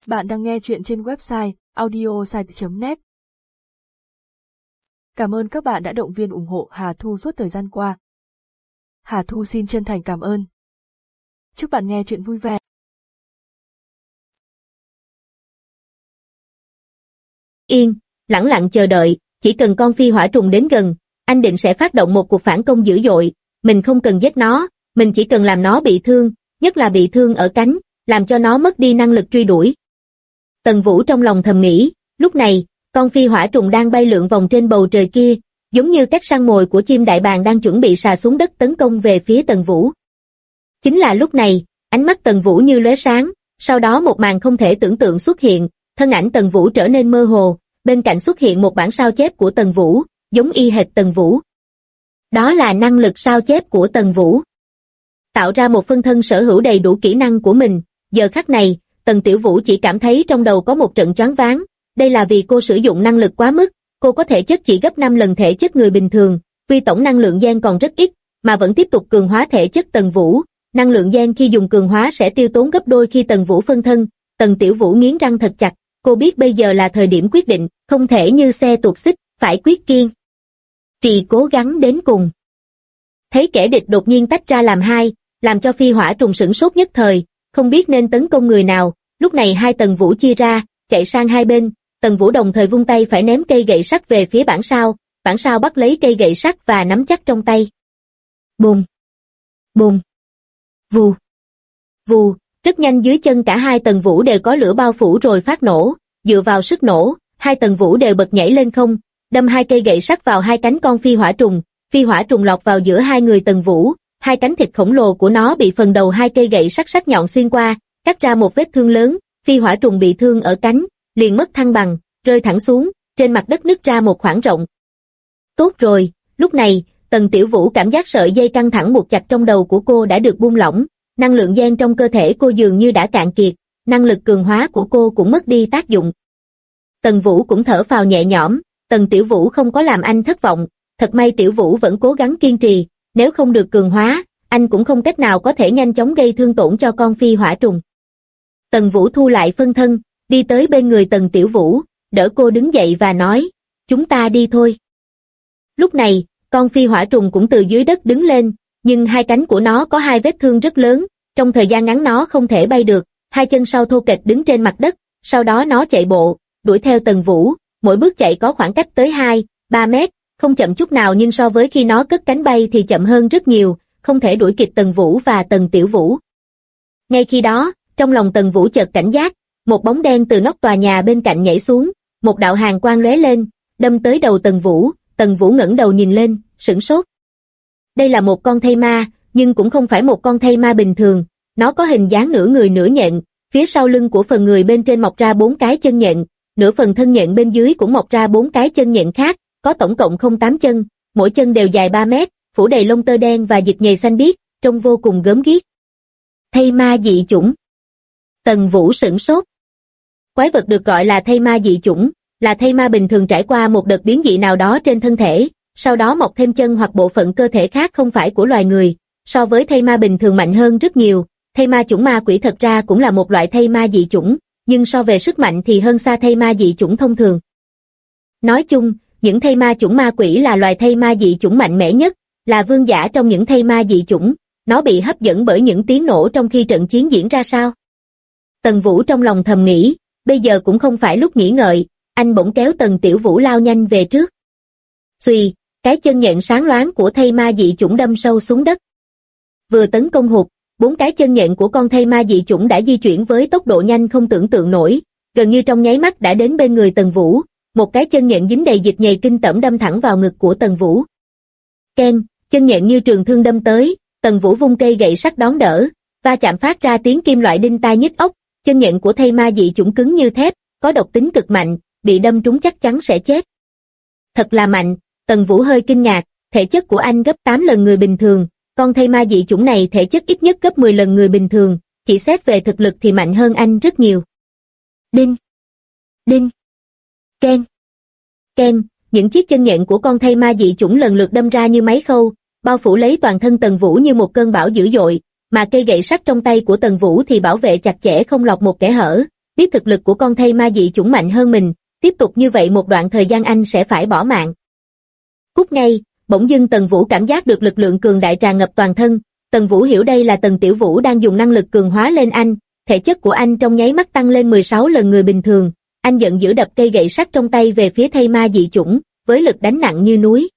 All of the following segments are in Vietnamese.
Bạn đang nghe chuyện trên website audiosite.net. Cảm ơn các bạn đã động viên ủng hộ Hà Thu suốt thời gian qua. Hà Thu xin chân thành cảm ơn. Chúc bạn nghe chuyện vui vẻ. Yên, lẳng lặng chờ đợi, chỉ cần con phi hỏa trùng đến gần, anh định sẽ phát động một cuộc phản công dữ dội. Mình không cần giết nó, mình chỉ cần làm nó bị thương, nhất là bị thương ở cánh, làm cho nó mất đi năng lực truy đuổi. Tần Vũ trong lòng thầm nghĩ, lúc này, con phi hỏa trùng đang bay lượn vòng trên bầu trời kia, giống như các săn mồi của chim đại bàng đang chuẩn bị sà xuống đất tấn công về phía Tần Vũ. Chính là lúc này, ánh mắt Tần Vũ như lóe sáng, sau đó một màn không thể tưởng tượng xuất hiện, thân ảnh Tần Vũ trở nên mơ hồ, bên cạnh xuất hiện một bản sao chép của Tần Vũ, giống y hệt Tần Vũ. Đó là năng lực sao chép của Tần Vũ. Tạo ra một phân thân sở hữu đầy đủ kỹ năng của mình, giờ khắc này, Tần Tiểu Vũ chỉ cảm thấy trong đầu có một trận choáng váng, đây là vì cô sử dụng năng lực quá mức, cô có thể chất chỉ gấp 5 lần thể chất người bình thường, tuy tổng năng lượng gen còn rất ít, mà vẫn tiếp tục cường hóa thể chất Tần Vũ, năng lượng gen khi dùng cường hóa sẽ tiêu tốn gấp đôi khi Tần Vũ phân thân. Tần Tiểu Vũ nghiến răng thật chặt, cô biết bây giờ là thời điểm quyết định, không thể như xe tuột xích, phải quyết kiên trì cố gắng đến cùng. Thấy kẻ địch đột nhiên tách ra làm hai, làm cho phi hỏa trùng sửng sốt nhất thời, không biết nên tấn công người nào, lúc này hai Tần Vũ chia ra, chạy sang hai bên, Tần Vũ đồng thời vung tay phải ném cây gậy sắt về phía bản sao bắt lấy cây gậy sắt và nắm chắc trong tay. Bùm, bùm, vù, vù, rất nhanh dưới chân cả hai Tần Vũ đều có lửa bao phủ rồi phát nổ, dựa vào sức nổ, hai Tần Vũ đều bật nhảy lên không, đâm hai cây gậy sắt vào hai cánh con phi hỏa trùng lọt vào giữa hai người Tần Vũ, hai cánh thịt khổng lồ của nó bị phần đầu hai cây gậy sắt sắc nhọn xuyên qua, cắt ra một vết thương lớn, phi hỏa trùng bị thương ở cánh, liền mất thăng bằng, rơi thẳng xuống, trên mặt đất nứt ra một khoảng rộng. Tốt rồi, lúc này, Tần Tiểu Vũ cảm giác sợi dây căng thẳng buộc chặt trong đầu của cô đã được buông lỏng, năng lượng gen trong cơ thể cô dường như đã cạn kiệt, năng lực cường hóa của cô cũng mất đi tác dụng. Tần Vũ cũng thở phào nhẹ nhõm, Tần Tiểu Vũ không có làm anh thất vọng, thật may Tiểu Vũ vẫn cố gắng kiên trì, nếu không được cường hóa, anh cũng không cách nào có thể nhanh chóng gây thương tổn cho con phi hỏa trùng. Tần Vũ thu lại phân thân, đi tới bên người Tần Tiểu Vũ, đỡ cô đứng dậy và nói, chúng ta đi thôi. Lúc này, con phi hỏa trùng cũng từ dưới đất đứng lên, nhưng hai cánh của nó có hai vết thương rất lớn, trong thời gian ngắn nó không thể bay được, hai chân sau thô kệch đứng trên mặt đất, sau đó nó chạy bộ, đuổi theo Tần Vũ, mỗi bước chạy có khoảng cách tới 2-3 mét, không chậm chút nào nhưng so với khi nó cất cánh bay thì chậm hơn rất nhiều, không thể đuổi kịp Tần Vũ và Tần Tiểu Vũ. Ngay khi đó, trong lòng Tần Vũ chợt cảnh giác, một bóng đen từ nóc tòa nhà bên cạnh nhảy xuống, một đạo hàn quang lóe lên, đâm tới đầu Tần Vũ ngẩng đầu nhìn lên, sửng sốt. Đây là một con thây ma, nhưng cũng không phải một con thây ma bình thường, nó có hình dáng nửa người nửa nhện, phía sau lưng của phần người bên trên mọc ra 4 cái chân nhện, nửa phần thân nhện bên dưới cũng mọc ra 4 cái chân nhện khác, có tổng cộng 8 chân, mỗi chân đều dài 3 mét, phủ đầy lông tơ đen và dịch nhầy xanh biếc, trông vô cùng gớm ghiếc. Thây ma dị chủng. Tần Vũ sửng sốt. Quái vật được gọi là thây ma dị chủng, là thây ma bình thường trải qua một đợt biến dị nào đó trên thân thể, sau đó mọc thêm chân hoặc bộ phận cơ thể khác không phải của loài người, so với thây ma bình thường mạnh hơn rất nhiều. Thây ma chủng ma quỷ thật ra cũng là một loại thây ma dị chủng, nhưng so về sức mạnh thì hơn xa thây ma dị chủng thông thường. Nói chung, những thây ma chủng ma quỷ là loài thây ma dị chủng mạnh mẽ nhất, là vương giả trong những thây ma dị chủng, nó bị hấp dẫn bởi những tiếng nổ trong khi trận chiến diễn ra sao. Tần Vũ trong lòng thầm nghĩ, bây giờ cũng không phải lúc nghỉ ngợi, anh bỗng kéo Tần Tiểu Vũ lao nhanh về trước. Xuỳ, cái chân nhện sáng loáng của thây ma dị chủng đâm sâu xuống đất. Vừa tấn công hụt, 4 cái chân nhện của con thây ma dị chủng đã di chuyển với tốc độ nhanh không tưởng tượng nổi, gần như trong nháy mắt đã đến bên người Tần Vũ, một cái chân nhện dính đầy dịch nhầy kinh tởm đâm thẳng vào ngực của Tần Vũ. Keng, chân nhện như trường thương đâm tới, Tần Vũ vung cây gậy sắt đón đỡ, va chạm phát ra tiếng kim loại đinh tai nhức óc, chân nhện của thây ma dị chủng cứng như thép, có độc tính cực mạnh, bị đâm trúng chắc chắn sẽ chết. Thật là mạnh, Tần Vũ hơi kinh ngạc, thể chất của anh gấp 8 lần người bình thường, con thây ma dị chủng này thể chất ít nhất gấp 10 lần người bình thường, chỉ xét về thực lực thì mạnh hơn anh rất nhiều. Đinh, đinh, keng, keng, những chiếc chân nhện của con thây ma dị chủng lần lượt đâm ra như máy khâu, bao phủ lấy toàn thân Tần Vũ như một cơn bão dữ dội, mà cây gậy sắt trong tay của Tần Vũ thì bảo vệ chặt chẽ không lọt một kẽ hở. biết thực lực của con thây ma dị chủng mạnh hơn mình, tiếp tục như vậy một đoạn thời gian anh sẽ phải bỏ mạng. Cút ngay, bỗng dưng Tần Vũ cảm giác được lực lượng cường đại tràn ngập toàn thân, Tần Vũ hiểu đây là Tần Tiểu Vũ đang dùng năng lực cường hóa lên anh, thể chất của anh trong nháy mắt tăng lên 16 lần người bình thường, anh giận dữ đập cây gậy sắt trong tay về phía thây ma dị chủng, với lực đánh nặng như núi.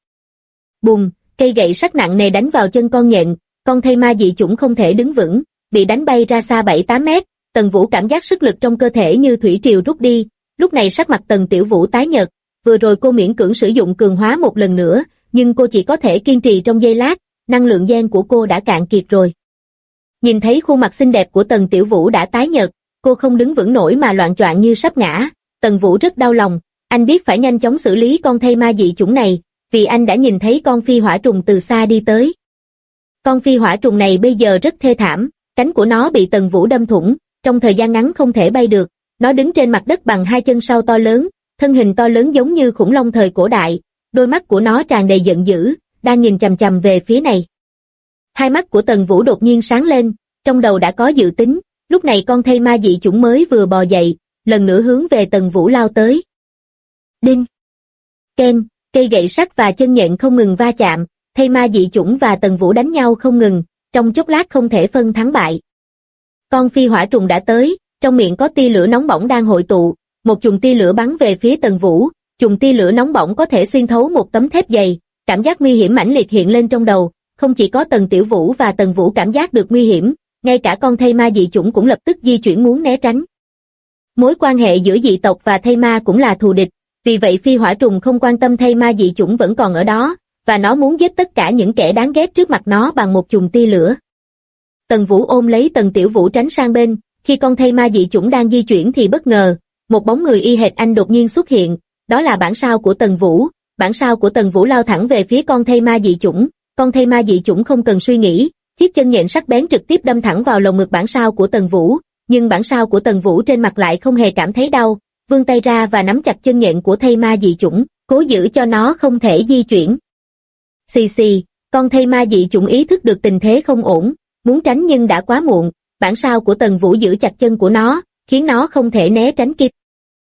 Bùm, cây gậy sắt nặng nề đánh vào chân con nhện, con thây ma dị chủng không thể đứng vững, bị đánh bay ra xa 7-8 mét, Tần Vũ cảm giác sức lực trong cơ thể như thủy triều rút đi, lúc này sắc mặt Tần Tiểu Vũ tái nhợt, vừa rồi cô miễn cưỡng sử dụng cường hóa một lần nữa, nhưng cô chỉ có thể kiên trì trong giây lát, năng lượng gen của cô đã cạn kiệt rồi. Nhìn thấy khuôn mặt xinh đẹp của Tần Tiểu Vũ đã tái nhợt, cô không đứng vững nổi mà loạng choạng như sắp ngã, Tần Vũ rất đau lòng, anh biết phải nhanh chóng xử lý con thây ma dị chủng này, vì anh đã nhìn thấy con phi hỏa trùng từ xa đi tới. Con phi hỏa trùng này bây giờ rất thê thảm, cánh của nó bị Tần Vũ đâm thủng, trong thời gian ngắn không thể bay được, nó đứng trên mặt đất bằng hai chân sau to lớn, thân hình to lớn giống như khủng long thời cổ đại, đôi mắt của nó tràn đầy giận dữ, đang nhìn chằm chằm về phía này. Hai mắt của Tần Vũ đột nhiên sáng lên, trong đầu đã có dự tính, lúc này con thây ma dị chủng mới vừa bò dậy, lần nữa hướng về Tần Vũ lao tới. Đinh! Ken, cây gậy sắt và chân nhện không ngừng va chạm, thây ma dị chủng và Tần Vũ đánh nhau không ngừng, trong chốc lát không thể phân thắng bại. Con phi hỏa trùng đã tới, trong miệng có tia lửa nóng bỏng đang hội tụ, một chùm tia lửa bắn về phía Tần Vũ, chùm tia lửa nóng bỏng có thể xuyên thấu một tấm thép dày, cảm giác nguy hiểm mãnh liệt hiện lên trong đầu, không chỉ có Tần Tiểu Vũ và Tần Vũ cảm giác được nguy hiểm, ngay cả con thây ma dị chủng cũng lập tức di chuyển muốn né tránh. Mối quan hệ giữa dị tộc và thây ma cũng là thù địch, vì vậy phi hỏa trùng không quan tâm thây ma dị chủng vẫn còn ở đó, và nó muốn giết tất cả những kẻ đáng ghét trước mặt nó bằng một chùm tia lửa. Tần Vũ ôm lấy Tần Tiểu Vũ tránh sang bên, khi con thây ma dị chủng đang di chuyển thì bất ngờ, một bóng người y hệt anh đột nhiên xuất hiện, đó là bản sao của Tần Vũ. Bản sao của Tần Vũ lao thẳng về phía con thây ma dị chủng, con thây ma dị chủng không cần suy nghĩ, chiếc chân nhện sắc bén trực tiếp đâm thẳng vào lồng ngực bản sao của Tần Vũ, nhưng bản sao của Tần Vũ trên mặt lại không hề cảm thấy đau, vươn tay ra và nắm chặt chân nhện của thây ma dị chủng, cố giữ cho nó không thể di chuyển. Xì xì, con thây ma dị chủng ý thức được tình thế không ổn, muốn tránh nhưng đã quá muộn, bản sao của Tần Vũ giữ chặt chân của nó, khiến nó không thể né tránh kịp.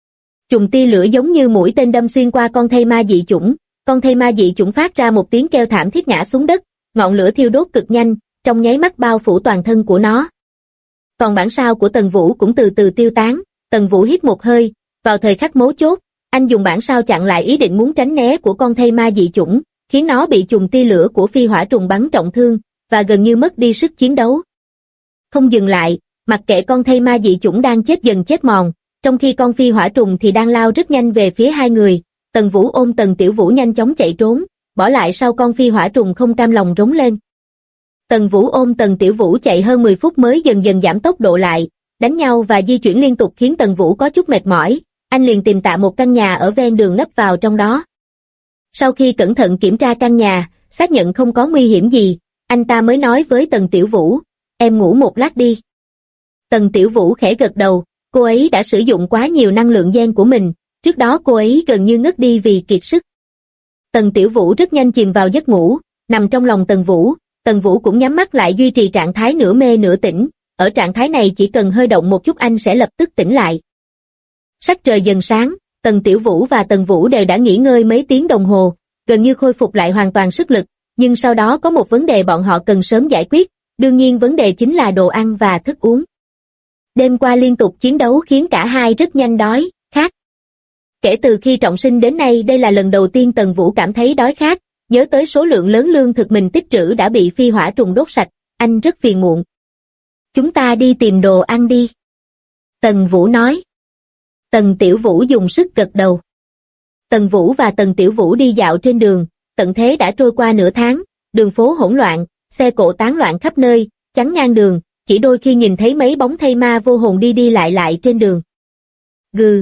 Chùm tia lửa giống như mũi tên đâm xuyên qua con thây ma dị chủng, con thây ma dị chủng phát ra một tiếng kêu thảm thiết ngã xuống đất, ngọn lửa thiêu đốt cực nhanh, trong nháy mắt bao phủ toàn thân của nó. Còn bản sao của Tần Vũ cũng từ từ tiêu tán, Tần Vũ hít một hơi, vào thời khắc mấu chốt, anh dùng bản sao chặn lại ý định muốn tránh né của con thây ma dị chủng, khiến nó bị chùm tia lửa của phi hỏa trùng bắn trọng thương, và gần như mất đi sức chiến đấu. Không dừng lại, mặc kệ con thây ma dị chủng đang chết dần chết mòn, trong khi con phi hỏa trùng thì đang lao rất nhanh về phía hai người, Tần Vũ ôm Tần Tiểu Vũ nhanh chóng chạy trốn, bỏ lại sau con phi hỏa trùng không cam lòng rống lên. Tần Vũ ôm Tần Tiểu Vũ chạy hơn 10 phút mới dần dần giảm tốc độ lại, đánh nhau và di chuyển liên tục khiến Tần Vũ có chút mệt mỏi, anh liền tìm tạm một căn nhà ở ven đường nấp vào trong đó. Sau khi cẩn thận kiểm tra căn nhà, xác nhận không có nguy hiểm gì, anh ta mới nói với Tần Tiểu Vũ, em ngủ một lát đi. Tần Tiểu Vũ khẽ gật đầu, cô ấy đã sử dụng quá nhiều năng lượng gen của mình, trước đó cô ấy gần như ngất đi vì kiệt sức. Tần Tiểu Vũ rất nhanh chìm vào giấc ngủ, nằm trong lòng Tần Vũ cũng nhắm mắt lại duy trì trạng thái nửa mê nửa tỉnh, ở trạng thái này chỉ cần hơi động một chút anh sẽ lập tức tỉnh lại. Sắc trời dần sáng, Tần Tiểu Vũ và Tần Vũ đều đã nghỉ ngơi mấy tiếng đồng hồ, gần như khôi phục lại hoàn toàn sức lực, nhưng sau đó có một vấn đề bọn họ cần sớm giải quyết, đương nhiên vấn đề chính là đồ ăn và thức uống. Đêm qua liên tục chiến đấu khiến cả hai rất nhanh đói, khát. Kể từ khi trọng sinh đến nay đây là lần đầu tiên Tần Vũ cảm thấy đói khát, nhớ tới số lượng lớn lương thực mình tích trữ đã bị phi hỏa trùng đốt sạch, anh rất phiền muộn. Chúng ta đi tìm đồ ăn đi. Tần Vũ nói. Tần Tiểu Vũ dùng sức gật đầu. Tần Vũ và Tần Tiểu Vũ đi dạo trên đường, tận thế đã trôi qua nửa tháng, đường phố hỗn loạn, xe cộ tán loạn khắp nơi, chắn ngang đường, chỉ đôi khi nhìn thấy mấy bóng thây ma vô hồn đi đi lại trên đường. Gừ,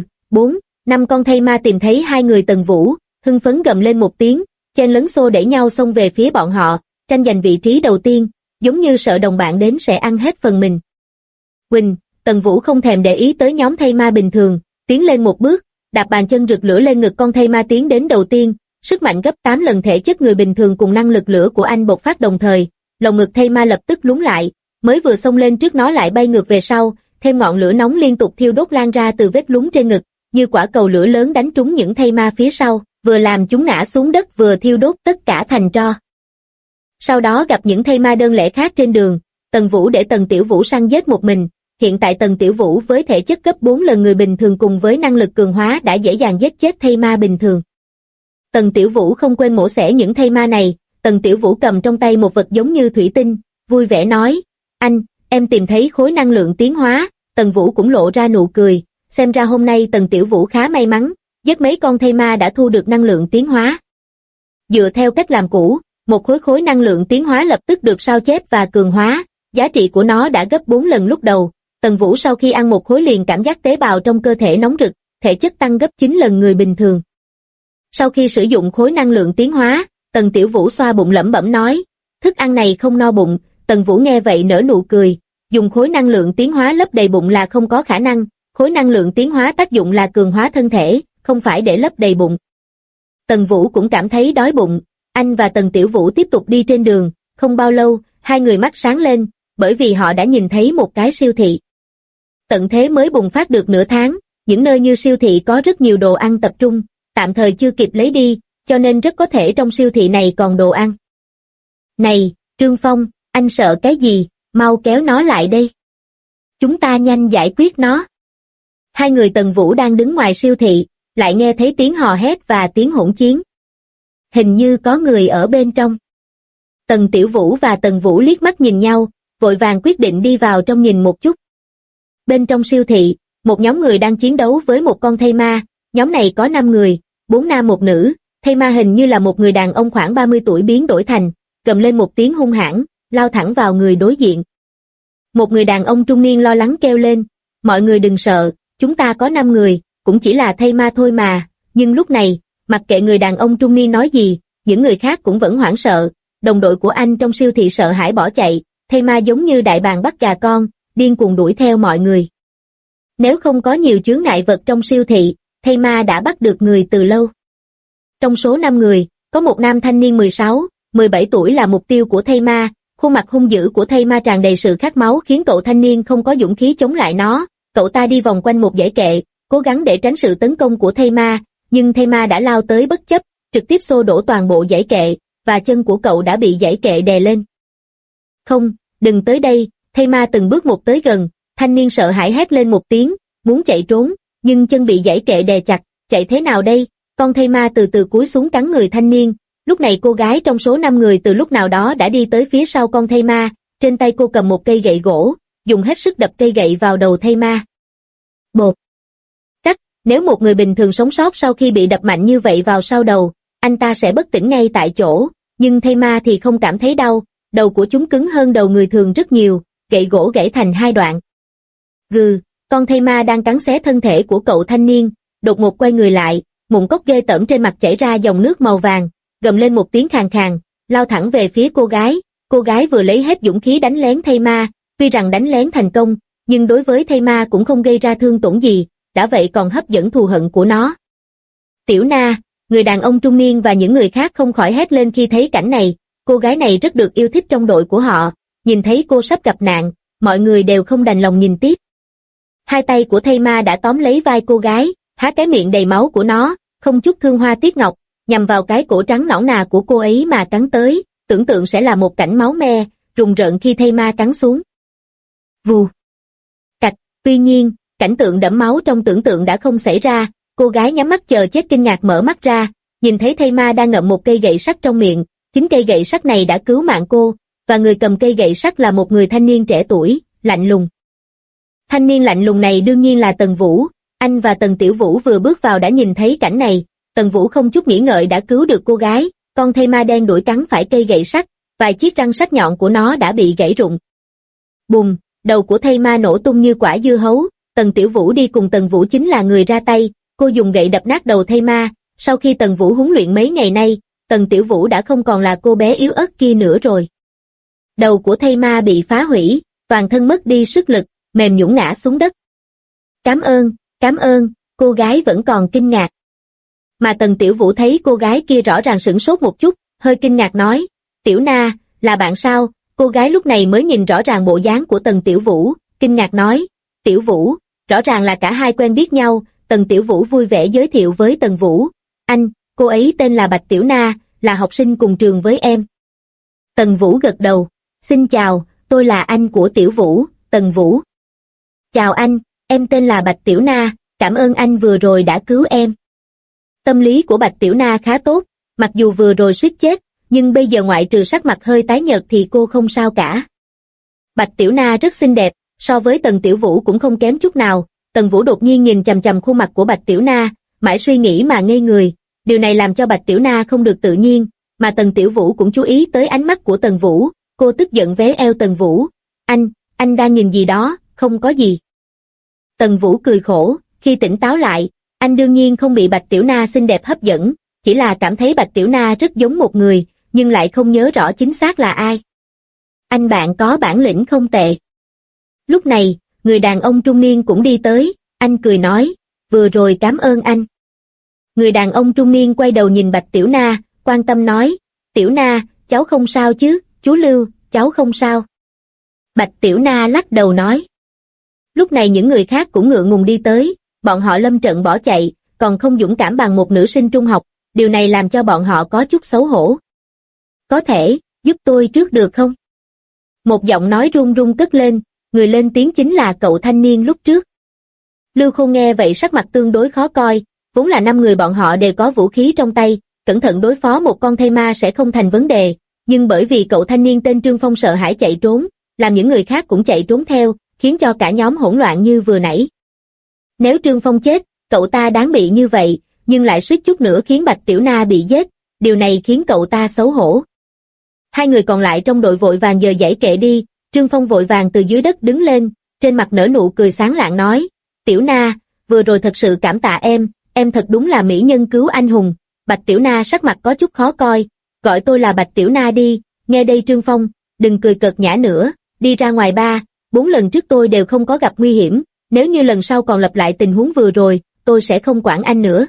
4-5 con thây ma tìm thấy hai người Tần Vũ, hưng phấn gầm lên một tiếng, chen lấn xô đẩy nhau xông về phía bọn họ, tranh giành vị trí đầu tiên, giống như sợ đồng bạn đến sẽ ăn hết phần mình. Quỳnh, Tần Vũ không thèm để ý tới nhóm thây ma bình thường, tiến lên một bước, đạp bàn chân rực lửa lên ngực con thây ma tiến đến đầu tiên, sức mạnh gấp 8 lần thể chất người bình thường cùng năng lực lửa của anh bộc phát đồng thời, lồng ngực thây ma lập tức lún lại, mới vừa xông lên trước nó lại bay ngược về sau, thêm ngọn lửa nóng liên tục thiêu đốt lan ra từ vết lún trên ngực, như quả cầu lửa lớn đánh trúng những thây ma phía sau, vừa làm chúng ngã xuống đất vừa thiêu đốt tất cả thành tro. Sau đó gặp những thây ma đơn lẻ khác trên đường, Tần Vũ để Tần Tiểu Vũ săn giết một mình. Hiện tại Tần Tiểu Vũ với thể chất gấp 4 lần người bình thường cùng với năng lực cường hóa đã dễ dàng giết chết thây ma bình thường. Tần Tiểu Vũ không quên mổ xẻ những thây ma này. Tần Tiểu Vũ cầm trong tay một vật giống như thủy tinh, vui vẻ nói, anh, em tìm thấy khối năng lượng tiến hóa. Tần Vũ cũng lộ ra nụ cười, xem ra hôm nay Tần Tiểu Vũ khá may mắn, giết mấy con thây ma đã thu được năng lượng tiến hóa. Dựa theo cách làm cũ, một khối năng lượng tiến hóa lập tức được sao chép và cường hóa, giá trị của nó đã gấp 4 lần lúc đầu. Tần Vũ sau khi ăn một khối liền cảm giác tế bào trong cơ thể nóng rực, thể chất tăng gấp 9 lần người bình thường. Sau khi sử dụng khối năng lượng tiến hóa, Tần Tiểu Vũ xoa bụng lẩm bẩm nói, thức ăn này không no bụng. Tần Vũ nghe vậy nở nụ cười, dùng khối năng lượng tiến hóa lấp đầy bụng là không có khả năng, khối năng lượng tiến hóa tác dụng là cường hóa thân thể, không phải để lấp đầy bụng. Tần Vũ cũng cảm thấy đói bụng, anh và Tần Tiểu Vũ tiếp tục đi trên đường, không bao lâu, hai người mắt sáng lên, bởi vì họ đã nhìn thấy một cái siêu thị. Tận thế mới bùng phát được nửa tháng, những nơi như siêu thị có rất nhiều đồ ăn tập trung, tạm thời chưa kịp lấy đi, cho nên rất có thể trong siêu thị này còn đồ ăn. Này, Trương Phong, anh sợ cái gì, mau kéo nó lại đây. Chúng ta nhanh giải quyết nó. Hai người Tần Vũ đang đứng ngoài siêu thị, lại nghe thấy tiếng hò hét và tiếng hỗn chiến. Hình như có người ở bên trong. Tần Tiểu Vũ và Tần Vũ liếc mắt nhìn nhau, vội vàng quyết định đi vào trong nhìn một chút. Bên trong siêu thị, một nhóm người đang chiến đấu với một con thây ma, nhóm này có 5 người, 4 nam 1 nữ, thây ma hình như là một người đàn ông khoảng 30 tuổi biến đổi thành, gầm lên một tiếng hung hãn, lao thẳng vào người đối diện. Một người đàn ông trung niên lo lắng kêu lên, mọi người đừng sợ, chúng ta có 5 người, cũng chỉ là thây ma thôi mà, nhưng lúc này, mặc kệ người đàn ông trung niên nói gì, những người khác cũng vẫn hoảng sợ, đồng đội của anh trong siêu thị sợ hãi bỏ chạy, thây ma giống như đại bàng bắt gà con, điên cuồng đuổi theo mọi người. Nếu không có nhiều chướng ngại vật trong siêu thị, thây ma đã bắt được người từ lâu. Trong số 5 người, có một nam thanh niên 16, 17 tuổi là mục tiêu của thây ma, khuôn mặt hung dữ của thây ma tràn đầy sự khát máu khiến cậu thanh niên không có dũng khí chống lại nó, cậu ta đi vòng quanh một dãy kệ, cố gắng để tránh sự tấn công của thây ma, nhưng thây ma đã lao tới bất chấp, trực tiếp xô đổ toàn bộ dãy kệ, và chân của cậu đã bị dãy kệ đè lên. Không, đừng tới đây, thây ma từng bước một tới gần, thanh niên sợ hãi hét lên một tiếng, muốn chạy trốn, nhưng chân bị dãy kệ đè chặt, chạy thế nào đây? Con thây ma từ từ cúi xuống cắn người thanh niên, lúc này cô gái trong số 5 người từ lúc nào đó đã đi tới phía sau con thây ma, trên tay cô cầm một cây gậy gỗ, dùng hết sức đập cây gậy vào đầu thây ma. Bột. Trách, nếu một người bình thường sống sót sau khi bị đập mạnh như vậy vào sau đầu, anh ta sẽ bất tỉnh ngay tại chỗ, nhưng thây ma thì không cảm thấy đau, đầu của chúng cứng hơn đầu người thường rất nhiều, gậy gỗ gãy thành 2 đoạn. Gừ, con thây ma đang cắn xé thân thể của cậu thanh niên, đột ngột quay người lại, mụn cốc ghê tởm trên mặt chảy ra dòng nước màu vàng, gầm lên một tiếng khàn khàn, lao thẳng về phía cô gái vừa lấy hết dũng khí đánh lén thây ma, tuy rằng đánh lén thành công, nhưng đối với thây ma cũng không gây ra thương tổn gì, đã vậy còn hấp dẫn thù hận của nó. Tiểu Na, người đàn ông trung niên và những người khác không khỏi hét lên khi thấy cảnh này, cô gái này rất được yêu thích trong đội của họ, nhìn thấy cô sắp gặp nạn, mọi người đều không đành lòng nhìn tiếp. Hai tay của thây ma đã tóm lấy vai cô gái, há cái miệng đầy máu của nó, không chút thương hoa tiếc ngọc, nhằm vào cái cổ trắng nõn nà của cô ấy mà cắn tới, tưởng tượng sẽ là một cảnh máu me, rùng rợn khi thây ma cắn xuống. Vù. Cạch, tuy nhiên, cảnh tượng đẫm máu trong tưởng tượng đã không xảy ra, cô gái nhắm mắt chờ chết kinh ngạc mở mắt ra, nhìn thấy thây ma đang ngậm một cây gậy sắt trong miệng, chính cây gậy sắt này đã cứu mạng cô, và người cầm cây gậy sắt là một người thanh niên trẻ tuổi, lạnh lùng. Thanh niên lạnh lùng này đương nhiên là Tần Vũ, anh và Tần Tiểu Vũ vừa bước vào đã nhìn thấy cảnh này, Tần Vũ không chút nghĩ ngợi đã cứu được cô gái, con thây ma đen đuổi cắn phải cây gậy sắt, vài chiếc răng sắc nhọn của nó đã bị gãy rụng. Bùm, đầu của thây ma nổ tung như quả dưa hấu, Tần Tiểu Vũ đi cùng Tần Vũ chính là người ra tay, cô dùng gậy đập nát đầu thây ma, sau khi Tần Vũ huấn luyện mấy ngày nay, Tần Tiểu Vũ đã không còn là cô bé yếu ớt kia nữa rồi. Đầu của thây ma bị phá hủy, toàn thân mất đi sức lực, mềm nhũn ngã xuống đất. Cảm ơn, cô gái vẫn còn kinh ngạc. Mà Tần Tiểu Vũ thấy cô gái kia rõ ràng sửng sốt một chút, hơi kinh ngạc nói, Tiểu Na, là bạn sao? Cô gái lúc này mới nhìn rõ ràng bộ dáng của Tần Tiểu Vũ, kinh ngạc nói, Tiểu Vũ, rõ ràng là cả hai quen biết nhau. Tần Tiểu Vũ vui vẻ giới thiệu với Tần Vũ. Anh, cô ấy tên là Bạch Tiểu Na, là học sinh cùng trường với em. Tần Vũ gật đầu. Xin chào, tôi là anh của Tiểu Vũ, Tần Vũ. Chào anh, em tên là Bạch Tiểu Na, cảm ơn anh vừa rồi đã cứu em. Tâm lý của Bạch Tiểu Na khá tốt, mặc dù vừa rồi suýt chết, nhưng bây giờ ngoại trừ sắc mặt hơi tái nhợt thì cô không sao cả. Bạch Tiểu Na rất xinh đẹp, so với Tần Tiểu Vũ cũng không kém chút nào. Tần Vũ đột nhiên nhìn chằm chằm khuôn mặt của Bạch Tiểu Na, mãi suy nghĩ mà ngây người. Điều này làm cho Bạch Tiểu Na không được tự nhiên, mà Tần Tiểu Vũ cũng chú ý tới ánh mắt của Tần Vũ. Cô tức giận véo eo Tần Vũ. Anh đang nhìn gì đó, không có gì. Tần Vũ cười khổ, khi tỉnh táo lại, anh đương nhiên không bị Bạch Tiểu Na xinh đẹp hấp dẫn, chỉ là cảm thấy Bạch Tiểu Na rất giống một người, nhưng lại không nhớ rõ chính xác là ai. Anh bạn có bản lĩnh không tệ. Lúc này, người đàn ông trung niên cũng đi tới, anh cười nói, vừa rồi cảm ơn anh. Người đàn ông trung niên quay đầu nhìn Bạch Tiểu Na, quan tâm nói, Tiểu Na, cháu không sao chứ, chú Lưu, cháu không sao. Bạch Tiểu Na lắc đầu nói. Lúc này những người khác cũng ngượng ngùng đi tới, bọn họ lâm trận bỏ chạy, còn không dũng cảm bằng một nữ sinh trung học, điều này làm cho bọn họ có chút xấu hổ. Có thể, giúp tôi trước được không? Một giọng nói run run cất lên, người lên tiếng chính là cậu thanh niên lúc trước. Lưu Khôn nghe vậy sắc mặt tương đối khó coi, vốn là 5 người bọn họ đều có vũ khí trong tay, cẩn thận đối phó một con thây ma sẽ không thành vấn đề, nhưng bởi vì cậu thanh niên tên Trương Phong sợ hãi chạy trốn, làm những người khác cũng chạy trốn theo, khiến cho cả nhóm hỗn loạn như vừa nãy. Nếu Trương Phong chết, cậu ta đáng bị như vậy, nhưng lại suýt chút nữa khiến Bạch Tiểu Na bị giết, điều này khiến cậu ta xấu hổ. Hai người còn lại trong đội vội vàng dời dãy kệ đi, Trương Phong vội vàng từ dưới đất đứng lên, trên mặt nở nụ cười sáng lạng nói, Tiểu Na, vừa rồi thật sự cảm tạ em thật đúng là mỹ nhân cứu anh hùng. Bạch Tiểu Na sắc mặt có chút khó coi, gọi tôi là Bạch Tiểu Na đi, nghe đây Trương Phong, đừng cười cợt nhã nữa, đi ra ngoài 4 lần trước tôi đều không có gặp nguy hiểm, nếu như lần sau còn lặp lại tình huống vừa rồi, tôi sẽ không quản anh nữa.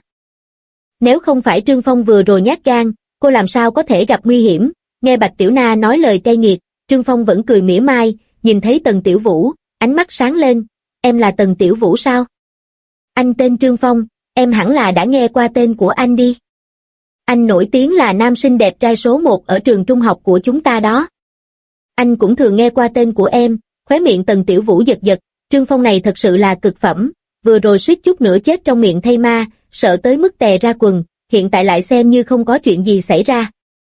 Nếu không phải Trương Phong vừa rồi nhát gan, cô làm sao có thể gặp nguy hiểm, nghe Bạch Tiểu Na nói lời cay nghiệt, Trương Phong vẫn cười mỉa mai, nhìn thấy Tần Tiểu Vũ, ánh mắt sáng lên, em là Tần Tiểu Vũ sao? Anh tên Trương Phong, em hẳn là đã nghe qua tên của anh đi. Anh nổi tiếng là nam sinh đẹp trai số 1 ở trường trung học của chúng ta đó. Anh cũng thường nghe qua tên của em, khóe miệng Tần Tiểu Vũ giật giật, Trương Phong này thật sự là cực phẩm, vừa rồi suýt chút nữa chết trong miệng thây ma, sợ tới mức tè ra quần, hiện tại lại xem như không có chuyện gì xảy ra.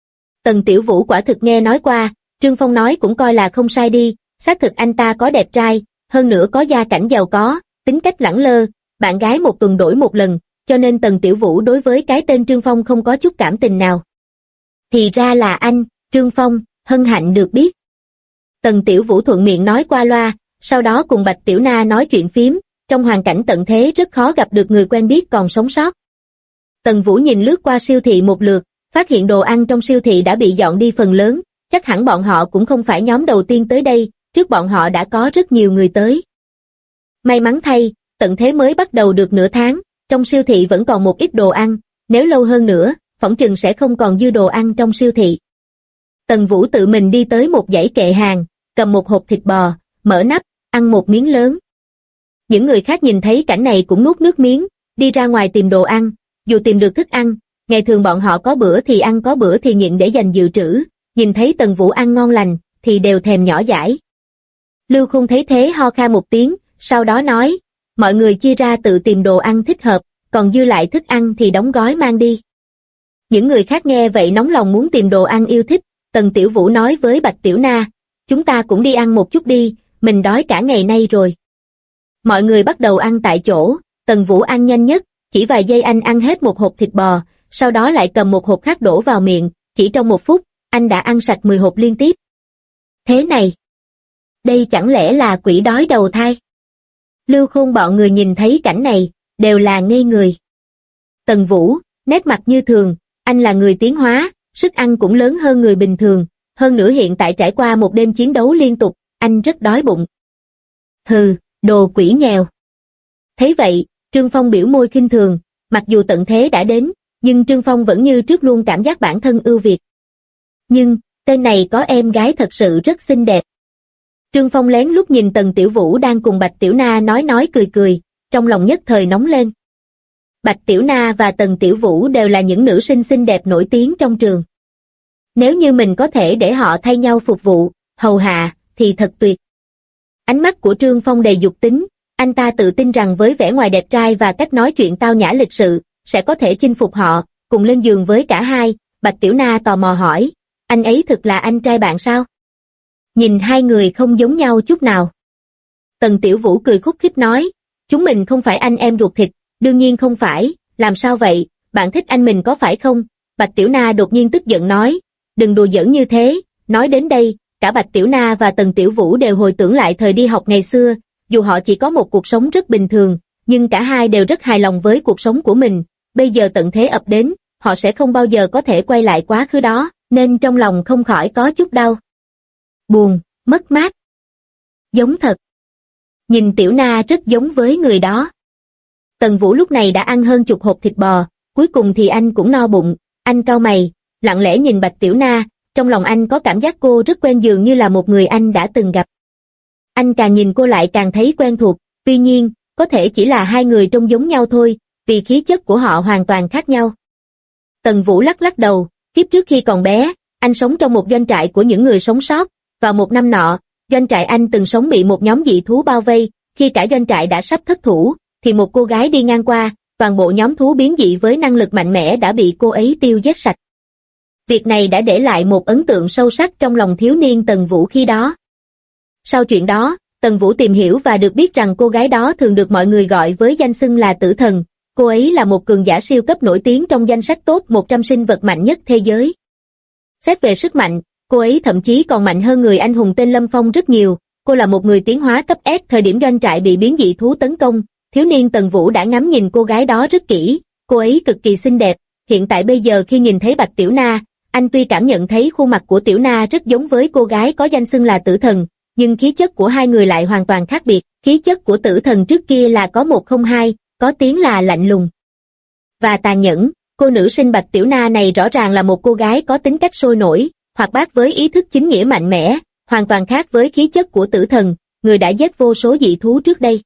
Tần Tiểu Vũ quả thực nghe nói qua, Trương Phong nói cũng coi là không sai đi, xác thực anh ta có đẹp trai, hơn nữa có gia cảnh giàu có, tính cách lẳng lơ, bạn gái một tuần đổi một lần, cho nên Tần Tiểu Vũ đối với cái tên Trương Phong không có chút cảm tình nào. Thì ra là anh, Trương Phong, hân hạnh được biết. Tần Tiểu Vũ thuận miệng nói qua loa, sau đó cùng Bạch Tiểu Na nói chuyện phím, trong hoàn cảnh tận thế rất khó gặp được người quen biết còn sống sót. Tần Vũ nhìn lướt qua siêu thị một lượt, phát hiện đồ ăn trong siêu thị đã bị dọn đi phần lớn, chắc hẳn bọn họ cũng không phải nhóm đầu tiên tới đây, trước bọn họ đã có rất nhiều người tới. May mắn thay, tận thế mới bắt đầu được nửa tháng, trong siêu thị vẫn còn một ít đồ ăn, nếu lâu hơn nữa, phỏng chừng sẽ không còn dư đồ ăn trong siêu thị. Tần Vũ tự mình đi tới một dãy kệ hàng, cầm một hộp thịt bò, mở nắp, ăn một miếng lớn. Những người khác nhìn thấy cảnh này cũng nuốt nước miếng, đi ra ngoài tìm đồ ăn, dù tìm được thức ăn, ngày thường bọn họ có bữa thì ăn có bữa thì nhịn để dành dự trữ, nhìn thấy Tần Vũ ăn ngon lành, thì đều thèm nhỏ dãi. Lưu Khôn thấy thế ho khan một tiếng, sau đó nói, mọi người chia ra tự tìm đồ ăn thích hợp, còn dư lại thức ăn thì đóng gói mang đi. Những người khác nghe vậy nóng lòng muốn tìm đồ ăn yêu thích, Tần Tiểu Vũ nói với Bạch Tiểu Na, chúng ta cũng đi ăn một chút đi, mình đói cả ngày nay rồi. Mọi người bắt đầu ăn tại chỗ, Tần Vũ ăn nhanh nhất, chỉ vài giây anh ăn hết một hộp thịt bò, sau đó lại cầm một hộp khác đổ vào miệng, chỉ trong 1 phút, anh đã ăn sạch 10 hộp liên tiếp. Thế này, đây chẳng lẽ là quỷ đói đầu thai? Lưu Khôn bọn người nhìn thấy cảnh này, đều là ngây người. Tần Vũ, nét mặt như thường, anh là người tiến hóa, sức ăn cũng lớn hơn người bình thường, hơn nữa hiện tại trải qua một đêm chiến đấu liên tục, anh rất đói bụng. Hừ, đồ quỷ nghèo. Thấy vậy, Trương Phong biểu môi khinh thường, mặc dù tận thế đã đến, nhưng Trương Phong vẫn như trước luôn cảm giác bản thân ưu việt. Nhưng, tên này có em gái thật sự rất xinh đẹp. Trương Phong lén lút nhìn Tần Tiểu Vũ đang cùng Bạch Tiểu Na nói cười, trong lòng nhất thời nóng lên. Bạch Tiểu Na và Tần Tiểu Vũ đều là những nữ sinh xinh đẹp nổi tiếng trong trường. Nếu như mình có thể để họ thay nhau phục vụ, hầu hạ, thì thật tuyệt. Ánh mắt của Trương Phong đầy dục tính, anh ta tự tin rằng với vẻ ngoài đẹp trai và cách nói chuyện tao nhã lịch sự, sẽ có thể chinh phục họ, cùng lên giường với cả hai. Bạch Tiểu Na tò mò hỏi, anh ấy thực là anh trai bạn sao? Nhìn hai người không giống nhau chút nào. Tần Tiểu Vũ cười khúc khích nói, chúng mình không phải anh em ruột thịt, đương nhiên không phải, làm sao vậy, bạn thích anh mình có phải không? Bạch Tiểu Na đột nhiên tức giận nói, đừng đùa giỡn như thế. Nói đến đây, cả Bạch Tiểu Na và Tần Tiểu Vũ đều hồi tưởng lại thời đi học ngày xưa, dù họ chỉ có một cuộc sống rất bình thường, nhưng cả hai đều rất hài lòng với cuộc sống của mình, bây giờ tận thế ập đến, họ sẽ không bao giờ có thể quay lại quá khứ đó, nên trong lòng không khỏi có chút đau. Buồn, mất mát. Giống thật. Nhìn Tiểu Na rất giống với người đó. Tần Vũ lúc này đã ăn hơn chục hộp thịt bò, cuối cùng thì anh cũng no bụng, anh cau mày, lặng lẽ nhìn Bạch Tiểu Na, trong lòng anh có cảm giác cô rất quen dường như là một người anh đã từng gặp. Anh càng nhìn cô lại càng thấy quen thuộc, tuy nhiên, có thể chỉ là hai người trông giống nhau thôi, vì khí chất của họ hoàn toàn khác nhau. Tần Vũ lắc lắc đầu, kiếp trước khi còn bé, anh sống trong một doanh trại của những người sống sót, vào một năm nọ, doanh trại anh từng sống bị một nhóm dị thú bao vây, khi cả doanh trại đã sắp thất thủ, thì một cô gái đi ngang qua, toàn bộ nhóm thú biến dị với năng lực mạnh mẽ đã bị cô ấy tiêu giết sạch. Việc này đã để lại một ấn tượng sâu sắc trong lòng thiếu niên Tần Vũ khi đó. Sau chuyện đó, Tần Vũ tìm hiểu và được biết rằng cô gái đó thường được mọi người gọi với danh xưng là Tử Thần. Cô ấy là một cường giả siêu cấp nổi tiếng trong danh sách top 100 sinh vật mạnh nhất thế giới. Xét về sức mạnh, cô ấy thậm chí còn mạnh hơn người anh hùng tên Lâm Phong rất nhiều. Cô là một người tiến hóa cấp S. Thời điểm doanh trại bị biến dị thú tấn công, thiếu niên Tần Vũ đã ngắm nhìn cô gái đó rất kỹ. Cô ấy cực kỳ xinh đẹp. Hiện tại bây giờ khi nhìn thấy Bạch Tiểu Na, anh tuy cảm nhận thấy khuôn mặt của Tiểu Na rất giống với cô gái có danh xưng là Tử Thần, nhưng khí chất của hai người lại hoàn toàn khác biệt. Khí chất của Tử Thần trước kia là có 102, có tiếng là lạnh lùng và tàn nhẫn. Cô nữ sinh Bạch Tiểu Na này rõ ràng là một cô gái có tính cách sôi nổi, hoạt bát với ý thức chính nghĩa mạnh mẽ, hoàn toàn khác với khí chất của Tử Thần, người đã giết vô số dị thú trước đây.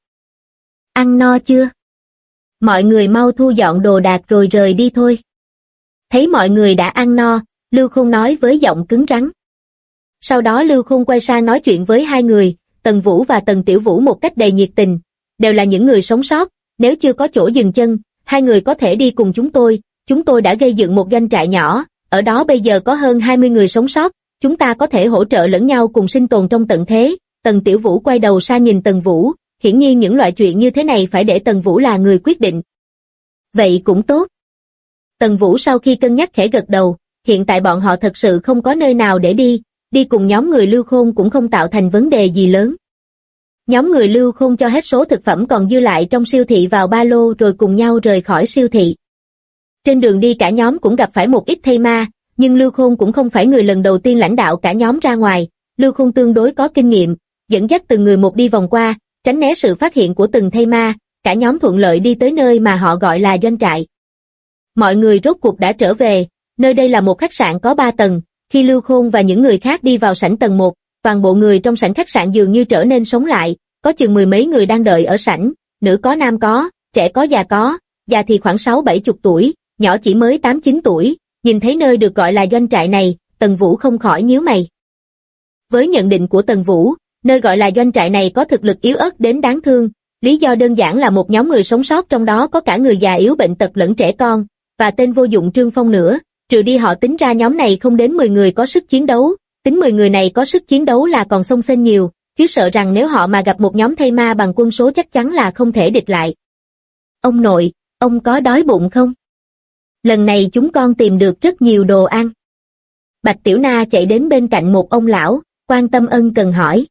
Ăn no chưa? Mọi người mau thu dọn đồ đạc rồi rời đi thôi. Thấy mọi người đã ăn no, Lưu Khôn nói với giọng cứng rắn. Sau đó Lưu Khôn quay sang nói chuyện với hai người, Tần Vũ và Tần Tiểu Vũ một cách đầy nhiệt tình, đều là những người sống sót, nếu chưa có chỗ dừng chân, hai người có thể đi cùng chúng tôi đã gây dựng một doanh trại nhỏ, ở đó bây giờ có hơn 20 người sống sót, chúng ta có thể hỗ trợ lẫn nhau cùng sinh tồn trong tận thế. Tần Tiểu Vũ quay đầu sang nhìn Tần Vũ, hiển nhiên những loại chuyện như thế này phải để Tần Vũ là người quyết định. Vậy cũng tốt. Tần Vũ sau khi cân nhắc khẽ gật đầu, hiện tại bọn họ thật sự không có nơi nào để đi cùng nhóm người Lưu Khôn cũng không tạo thành vấn đề gì lớn. Nhóm người Lưu Khôn cho hết số thực phẩm còn dư lại trong siêu thị vào ba lô rồi cùng nhau rời khỏi siêu thị. Trên đường đi cả nhóm cũng gặp phải một ít thây ma, nhưng Lưu Khôn cũng không phải người lần đầu tiên lãnh đạo cả nhóm ra ngoài, Lưu Khôn tương đối có kinh nghiệm, dẫn dắt từng người một đi vòng qua, tránh né sự phát hiện của từng thây ma, cả nhóm thuận lợi đi tới nơi mà họ gọi là doanh trại. Mọi người rốt cuộc đã trở về, nơi đây là một khách sạn có 3 tầng, khi Lưu Khôn và những người khác đi vào sảnh tầng 1, toàn bộ người trong sảnh khách sạn dường như trở nên sống lại, có chừng 10 mấy người đang đợi ở sảnh, nữ có nam có, trẻ có, già thì khoảng 6-70 tuổi, nhỏ chỉ mới 8-9 tuổi, nhìn thấy nơi được gọi là doanh trại này, Tần Vũ không khỏi nhíu mày. Với nhận định của Tần Vũ, nơi gọi là doanh trại này có thực lực yếu ớt đến đáng thương, lý do đơn giản là một nhóm người sống sót trong đó có cả người già yếu bệnh tật lẫn trẻ con, và tên vô dụng Trương Phong nữa, trừ đi họ tính ra nhóm này không đến 10 người có sức chiến đấu, tính 10 người này có sức chiến đấu là còn xông xênh nhiều, chứ sợ rằng nếu họ mà gặp một nhóm thây ma bằng quân số chắc chắn là không thể địch lại. Ông nội, ông có đói bụng không? Lần này chúng con tìm được rất nhiều đồ ăn. Bạch Tiểu Na chạy đến bên cạnh một ông lão, quan tâm ân cần hỏi.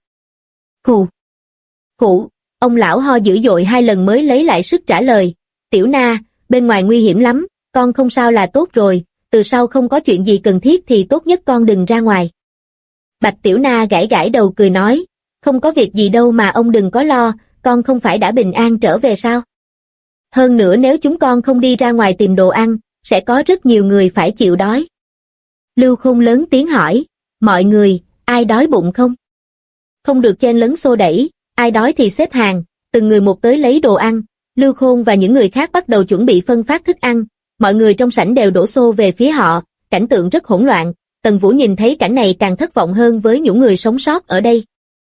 Khụ, ông lão ho dữ dội 2 lần mới lấy lại sức trả lời. Tiểu Na, bên ngoài nguy hiểm lắm, con không sao là tốt rồi, từ sau không có chuyện gì cần thiết thì tốt nhất con đừng ra ngoài. Bạch Tiểu Na gãi gãi đầu cười nói, không có việc gì đâu mà ông đừng có lo, con không phải đã bình an trở về sao? Hơn nữa nếu chúng con không đi ra ngoài tìm đồ ăn, sẽ có rất nhiều người phải chịu đói. Lưu Khôn lớn tiếng hỏi, mọi người, ai đói bụng không? Không được chen lấn xô đẩy, ai đói thì xếp hàng, từng người một tới lấy đồ ăn. Lưu Khôn và những người khác bắt đầu chuẩn bị phân phát thức ăn, mọi người trong sảnh đều đổ xô về phía họ, cảnh tượng rất hỗn loạn. Tần Vũ nhìn thấy cảnh này càng thất vọng hơn với những người sống sót ở đây.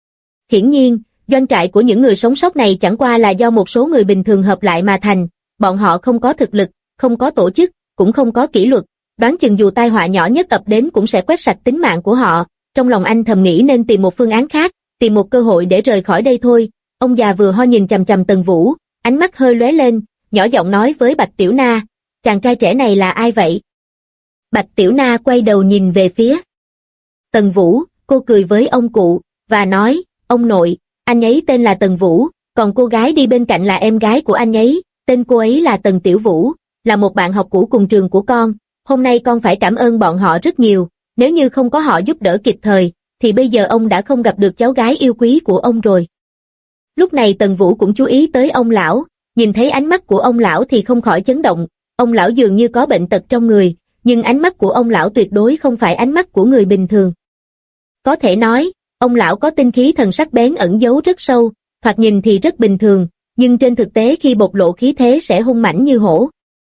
Hiển nhiên, doanh trại của những người sống sót này chẳng qua là do một số người bình thường hợp lại mà thành, bọn họ không có thực lực, không có tổ chức, cũng không có kỷ luật, đoán chừng dù tai họa nhỏ nhất ập đến cũng sẽ quét sạch tính mạng của họ. Trong lòng anh thầm nghĩ nên tìm một phương án khác, tìm một cơ hội để rời khỏi đây thôi. Ông già vừa ho nhìn chằm chằm Tần Vũ, ánh mắt hơi lóe lên, nhỏ giọng nói với Bạch Tiểu Na, chàng trai trẻ này là ai vậy? Bạch Tiểu Na quay đầu nhìn về phía Tần Vũ, cô cười với ông cụ, và nói, ông nội, anh ấy tên là Tần Vũ, còn cô gái đi bên cạnh là em gái của anh ấy, tên cô ấy là Tần Tiểu Vũ, là một bạn học cũ cùng trường của con, hôm nay con phải cảm ơn bọn họ rất nhiều, nếu như không có họ giúp đỡ kịp thời, thì bây giờ ông đã không gặp được cháu gái yêu quý của ông rồi. Lúc này Tần Vũ cũng chú ý tới ông lão, nhìn thấy ánh mắt của ông lão thì không khỏi chấn động, ông lão dường như có bệnh tật trong người, nhưng ánh mắt của ông lão tuyệt đối không phải ánh mắt của người bình thường. Có thể nói, ông lão có tinh khí thần sắc bén ẩn giấu rất sâu, thoạt nhìn thì rất bình thường, nhưng trên thực tế khi bộc lộ khí thế sẽ hung mãnh như hổ.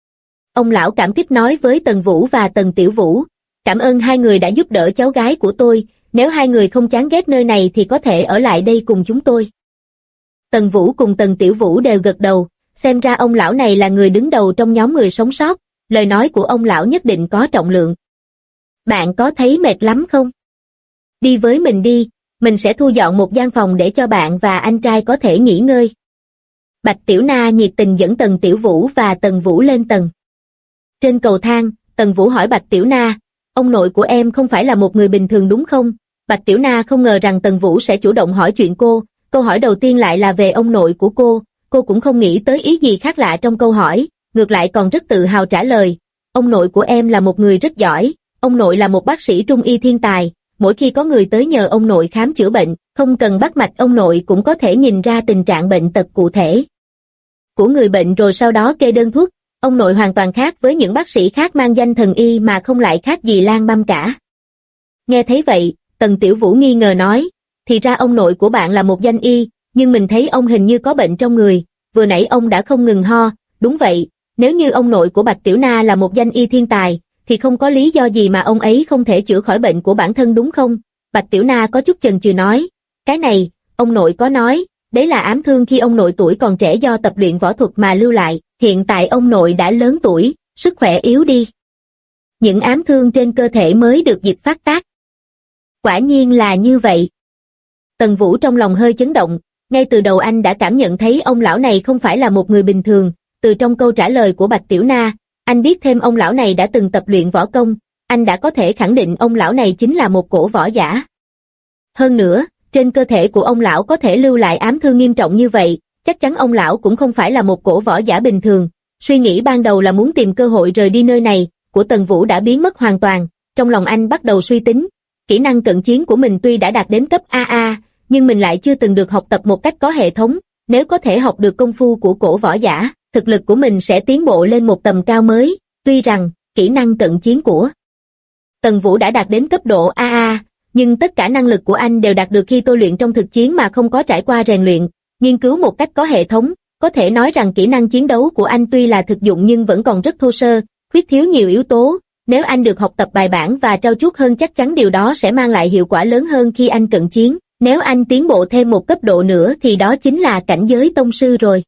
Ông lão cảm kích nói với Tần Vũ và Tần Tiểu Vũ, cảm ơn hai người đã giúp đỡ cháu gái của tôi, nếu hai người không chán ghét nơi này thì có thể ở lại đây cùng chúng tôi. Tần Vũ cùng Tần Tiểu Vũ đều gật đầu, xem ra ông lão này là người đứng đầu trong nhóm người sống sót, lời nói của ông lão nhất định có trọng lượng. Bạn có thấy mệt lắm không? Đi với mình đi, mình sẽ thu dọn một gian phòng để cho bạn và anh trai có thể nghỉ ngơi. Bạch Tiểu Na nhiệt tình dẫn Tần Tiểu Vũ và Tần Vũ lên tầng. Trên cầu thang, Tần Vũ hỏi Bạch Tiểu Na, ông nội của em không phải là một người bình thường đúng không? Bạch Tiểu Na không ngờ rằng Tần Vũ sẽ chủ động hỏi chuyện cô, câu hỏi đầu tiên lại là về ông nội của cô cũng không nghĩ tới ý gì khác lạ trong câu hỏi, ngược lại còn rất tự hào trả lời, ông nội của em là một người rất giỏi, ông nội là một bác sĩ trung y thiên tài, mỗi khi có người tới nhờ ông nội khám chữa bệnh, không cần bắt mạch ông nội cũng có thể nhìn ra tình trạng bệnh tật cụ thể của người bệnh rồi sau đó kê đơn thuốc, ông nội hoàn toàn khác với những bác sĩ khác mang danh thần y mà không lại khác gì lang băm cả. Nghe thấy vậy, Tần Tiểu Vũ nghi ngờ nói, thì ra ông nội của bạn là một danh y, nhưng mình thấy ông hình như có bệnh trong người, vừa nãy ông đã không ngừng ho, đúng vậy, nếu như ông nội của Bạch Tiểu Na là một danh y thiên tài, thì không có lý do gì mà ông ấy không thể chữa khỏi bệnh của bản thân đúng không? Bạch Tiểu Na có chút chần chừ nói, cái này, ông nội có nói, đấy là ám thương khi ông nội tuổi còn trẻ do tập luyện võ thuật mà lưu lại, hiện tại ông nội đã lớn tuổi, sức khỏe yếu đi. Những ám thương trên cơ thể mới được dịp phát tác. Quả nhiên là như vậy. Tần Vũ trong lòng hơi chấn động, ngay từ đầu anh đã cảm nhận thấy ông lão này không phải là một người bình thường, từ trong câu trả lời của Bạch Tiểu Na, anh biết thêm ông lão này đã từng tập luyện võ công, anh đã có thể khẳng định ông lão này chính là một cổ võ giả. Hơn nữa, trên cơ thể của ông lão có thể lưu lại ám thương nghiêm trọng như vậy, chắc chắn ông lão cũng không phải là một cổ võ giả bình thường. Suy nghĩ ban đầu là muốn tìm cơ hội rời đi nơi này, của Tần Vũ đã biến mất hoàn toàn, trong lòng anh bắt đầu suy tính, kỹ năng cận chiến của mình tuy đã đạt đến cấp AA, nhưng mình lại chưa từng được học tập một cách có hệ thống, nếu có thể học được công phu của cổ võ giả, thực lực của mình sẽ tiến bộ lên một tầm cao mới, tuy rằng, kỹ năng cận chiến của Tần Vũ đã đạt đến cấp độ AA, nhưng tất cả năng lực của anh đều đạt được khi tôi luyện trong thực chiến mà không có trải qua rèn luyện, nghiên cứu một cách có hệ thống, có thể nói rằng kỹ năng chiến đấu của anh tuy là thực dụng nhưng vẫn còn rất thô sơ, khuyết thiếu nhiều yếu tố, nếu anh được học tập bài bản và trau chuốt hơn chắc chắn điều đó sẽ mang lại hiệu quả lớn hơn khi anh cận chiến, nếu anh tiến bộ thêm một cấp độ nữa thì đó chính là cảnh giới tông sư rồi.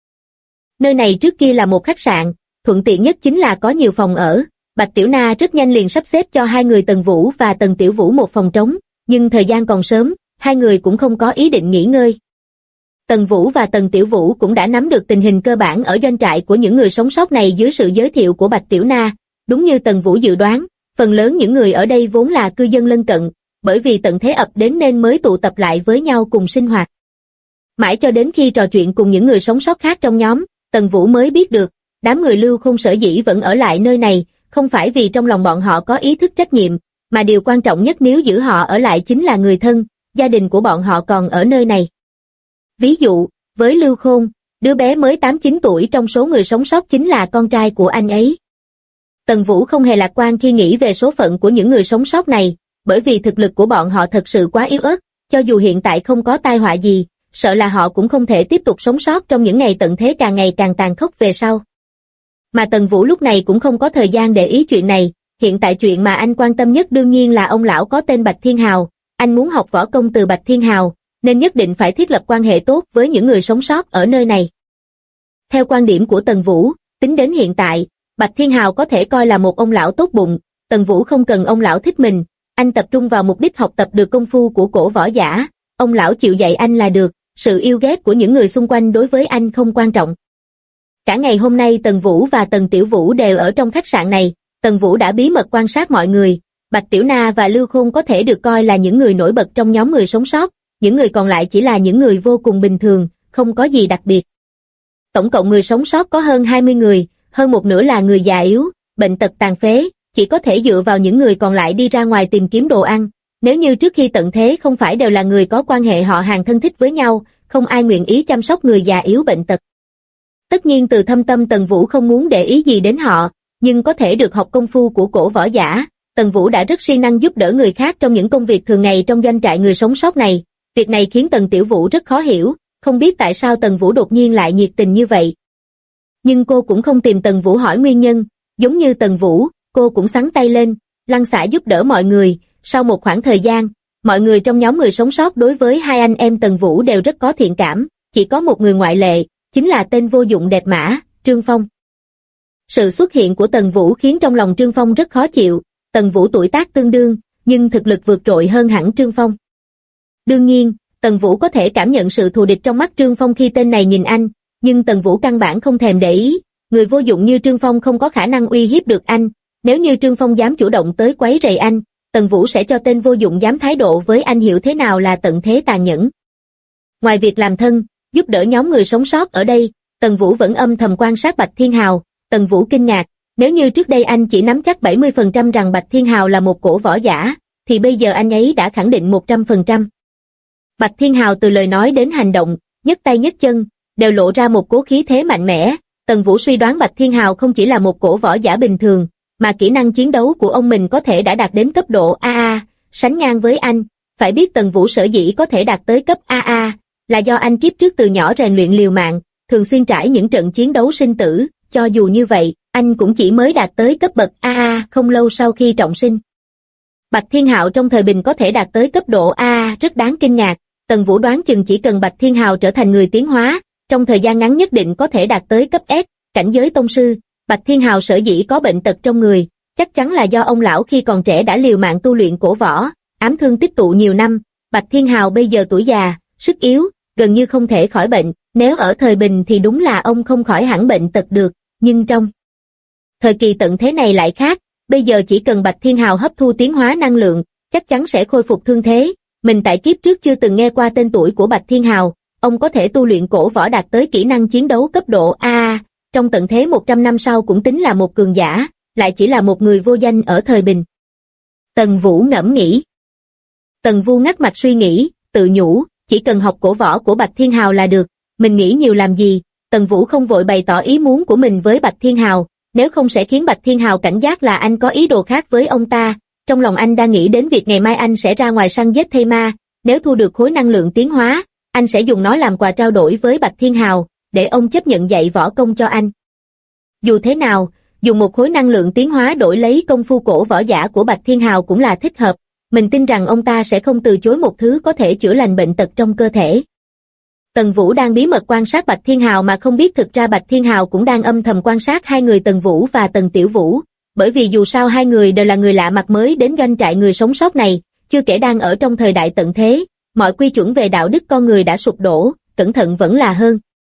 Nơi này trước kia là một khách sạn, thuận tiện nhất chính là có nhiều phòng ở, Bạch Tiểu Na rất nhanh liền sắp xếp cho hai người Tần Vũ và Tần Tiểu Vũ một phòng trống, nhưng thời gian còn sớm, hai người cũng không có ý định nghỉ ngơi. Tần Vũ và Tần Tiểu Vũ cũng đã nắm được tình hình cơ bản ở doanh trại của những người sống sót này dưới sự giới thiệu của Bạch Tiểu Na, đúng như Tần Vũ dự đoán, phần lớn những người ở đây vốn là cư dân lân cận, bởi vì tận thế ập đến nên mới tụ tập lại với nhau cùng sinh hoạt. Mãi cho đến khi trò chuyện cùng những người sống sót khác trong nhóm, Tần Vũ mới biết được, đám người Lưu Khôn sở dĩ vẫn ở lại nơi này, không phải vì trong lòng bọn họ có ý thức trách nhiệm, mà điều quan trọng nhất nếu giữ họ ở lại chính là người thân, gia đình của bọn họ còn ở nơi này. Ví dụ, với Lưu Khôn, đứa bé mới 8-9 tuổi trong số người sống sót chính là con trai của anh ấy. Tần Vũ không hề lạc quan khi nghĩ về số phận của những người sống sót này, bởi vì thực lực của bọn họ thật sự quá yếu ớt, cho dù hiện tại không có tai họa gì, sợ là họ cũng không thể tiếp tục sống sót trong những ngày tận thế càng ngày càng tàn khốc về sau. Mà Tần Vũ lúc này cũng không có thời gian để ý chuyện này, hiện tại chuyện mà anh quan tâm nhất đương nhiên là ông lão có tên Bạch Thiên Hào, anh muốn học võ công từ Bạch Thiên Hào, nên nhất định phải thiết lập quan hệ tốt với những người sống sót ở nơi này. Theo quan điểm của Tần Vũ, tính đến hiện tại, Bạch Thiên Hào có thể coi là một ông lão tốt bụng, Tần Vũ không cần ông lão thích mình, anh tập trung vào mục đích học tập được công phu của cổ võ giả, ông lão chịu dạy anh là được, sự yêu ghét của những người xung quanh đối với anh không quan trọng. Cả ngày hôm nay Tần Vũ và Tần Tiểu Vũ đều ở trong khách sạn này, Tần Vũ đã bí mật quan sát mọi người, Bạch Tiểu Na và Lưu Khôn có thể được coi là những người nổi bật trong nhóm người sống sót, những người còn lại chỉ là những người vô cùng bình thường, không có gì đặc biệt. Tổng cộng người sống sót có hơn 20 người, hơn một nửa là người già yếu, bệnh tật tàn phế, chỉ có thể dựa vào những người còn lại đi ra ngoài tìm kiếm đồ ăn. Nếu như trước khi tận thế không phải đều là người có quan hệ họ hàng thân thích với nhau, không ai nguyện ý chăm sóc người già yếu bệnh tật. Tất nhiên từ thâm tâm Tần Vũ không muốn để ý gì đến họ, nhưng có thể được học công phu của cổ võ giả, Tần Vũ đã rất siêng năng giúp đỡ người khác trong những công việc thường ngày trong doanh trại người sống sót này. Việc này khiến Tần Tiểu Vũ rất khó hiểu, không biết tại sao Tần Vũ đột nhiên lại nhiệt tình như vậy. Nhưng cô cũng không tìm Tần Vũ hỏi nguyên nhân, giống như Tần Vũ, cô cũng xắn tay lên, lăn xả giúp đỡ mọi người. Sau một khoảng thời gian, mọi người trong nhóm người sống sót đối với hai anh em Tần Vũ đều rất có thiện cảm, chỉ có một người ngoại lệ, chính là tên vô dụng đẹp mã, Trương Phong. Sự xuất hiện của Tần Vũ khiến trong lòng Trương Phong rất khó chịu, Tần Vũ tuổi tác tương đương, nhưng thực lực vượt trội hơn hẳn Trương Phong. Đương nhiên, Tần Vũ có thể cảm nhận sự thù địch trong mắt Trương Phong khi tên này nhìn anh, nhưng Tần Vũ căn bản không thèm để ý, người vô dụng như Trương Phong không có khả năng uy hiếp được anh, nếu như Trương Phong dám chủ động tới quấy rầy anh, Tần Vũ sẽ cho tên vô dụng dám thái độ với anh hiểu thế nào là tận thế tàn nhẫn. Ngoài việc làm thân, giúp đỡ nhóm người sống sót ở đây, Tần Vũ vẫn âm thầm quan sát Bạch Thiên Hào. Tần Vũ kinh ngạc, nếu như trước đây anh chỉ nắm chắc 70% rằng Bạch Thiên Hào là một cổ võ giả, thì bây giờ anh ấy đã khẳng định 100%. Bạch Thiên Hào từ lời nói đến hành động, nhấc tay nhấc chân, đều lộ ra một cố khí thế mạnh mẽ. Tần Vũ suy đoán Bạch Thiên Hào không chỉ là một cổ võ giả bình thường, mà kỹ năng chiến đấu của ông mình có thể đã đạt đến cấp độ AA, sánh ngang với anh. Phải biết Tần Vũ sở dĩ có thể đạt tới cấp AA, là do anh kiếp trước từ nhỏ rèn luyện liều mạng, thường xuyên trải những trận chiến đấu sinh tử, cho dù như vậy, anh cũng chỉ mới đạt tới cấp bậc AA không lâu sau khi trọng sinh. Bạch Thiên Hào trong thời bình có thể đạt tới cấp độ AA rất đáng kinh ngạc, Tần Vũ đoán chừng chỉ cần Bạch Thiên Hào trở thành người tiến hóa, trong thời gian ngắn nhất định có thể đạt tới cấp S, cảnh giới tông sư. Bạch Thiên Hào sở dĩ có bệnh tật trong người, chắc chắn là do ông lão khi còn trẻ đã liều mạng tu luyện cổ võ, ám thương tích tụ nhiều năm. Bạch Thiên Hào bây giờ tuổi già, sức yếu, gần như không thể khỏi bệnh, nếu ở thời bình thì đúng là ông không khỏi hẳn bệnh tật được, nhưng trong thời kỳ tận thế này lại khác, bây giờ chỉ cần Bạch Thiên Hào hấp thu tiến hóa năng lượng, chắc chắn sẽ khôi phục thương thế. Mình tại kiếp trước chưa từng nghe qua tên tuổi của Bạch Thiên Hào, ông có thể tu luyện cổ võ đạt tới kỹ năng chiến đấu cấp độ AA, trong tận thế 100 năm sau cũng tính là một cường giả, lại chỉ là một người vô danh ở thời bình. Tần Vũ ngẫm nghĩ. Tần Vũ ngắt mạch suy nghĩ, tự nhủ, chỉ cần học cổ võ của Bạch Thiên Hào là được, mình nghĩ nhiều làm gì. Tần Vũ không vội bày tỏ ý muốn của mình với Bạch Thiên Hào, nếu không sẽ khiến Bạch Thiên Hào cảnh giác là anh có ý đồ khác với ông ta. Trong lòng anh đang nghĩ đến việc ngày mai anh sẽ ra ngoài săn giết thây ma, nếu thu được khối năng lượng tiến hóa, anh sẽ dùng nó làm quà trao đổi với Bạch Thiên Hào, để ông chấp nhận dạy võ công cho anh. Dù thế nào, dùng một khối năng lượng tiến hóa đổi lấy công phu cổ võ giả của Bạch Thiên Hào cũng là thích hợp, mình tin rằng ông ta sẽ không từ chối một thứ có thể chữa lành bệnh tật trong cơ thể. Tần Vũ đang bí mật quan sát Bạch Thiên Hào mà không biết thực ra Bạch Thiên Hào cũng đang âm thầm quan sát hai người Tần Vũ và Tần Tiểu Vũ, bởi vì dù sao hai người đều là người lạ mặt mới đến doanh trại người sống sót này, chưa kể đang ở trong thời đại tận thế, mọi quy chuẩn về đạo đức con người đã sụp đổ, cẩn thận vẫn là hơn.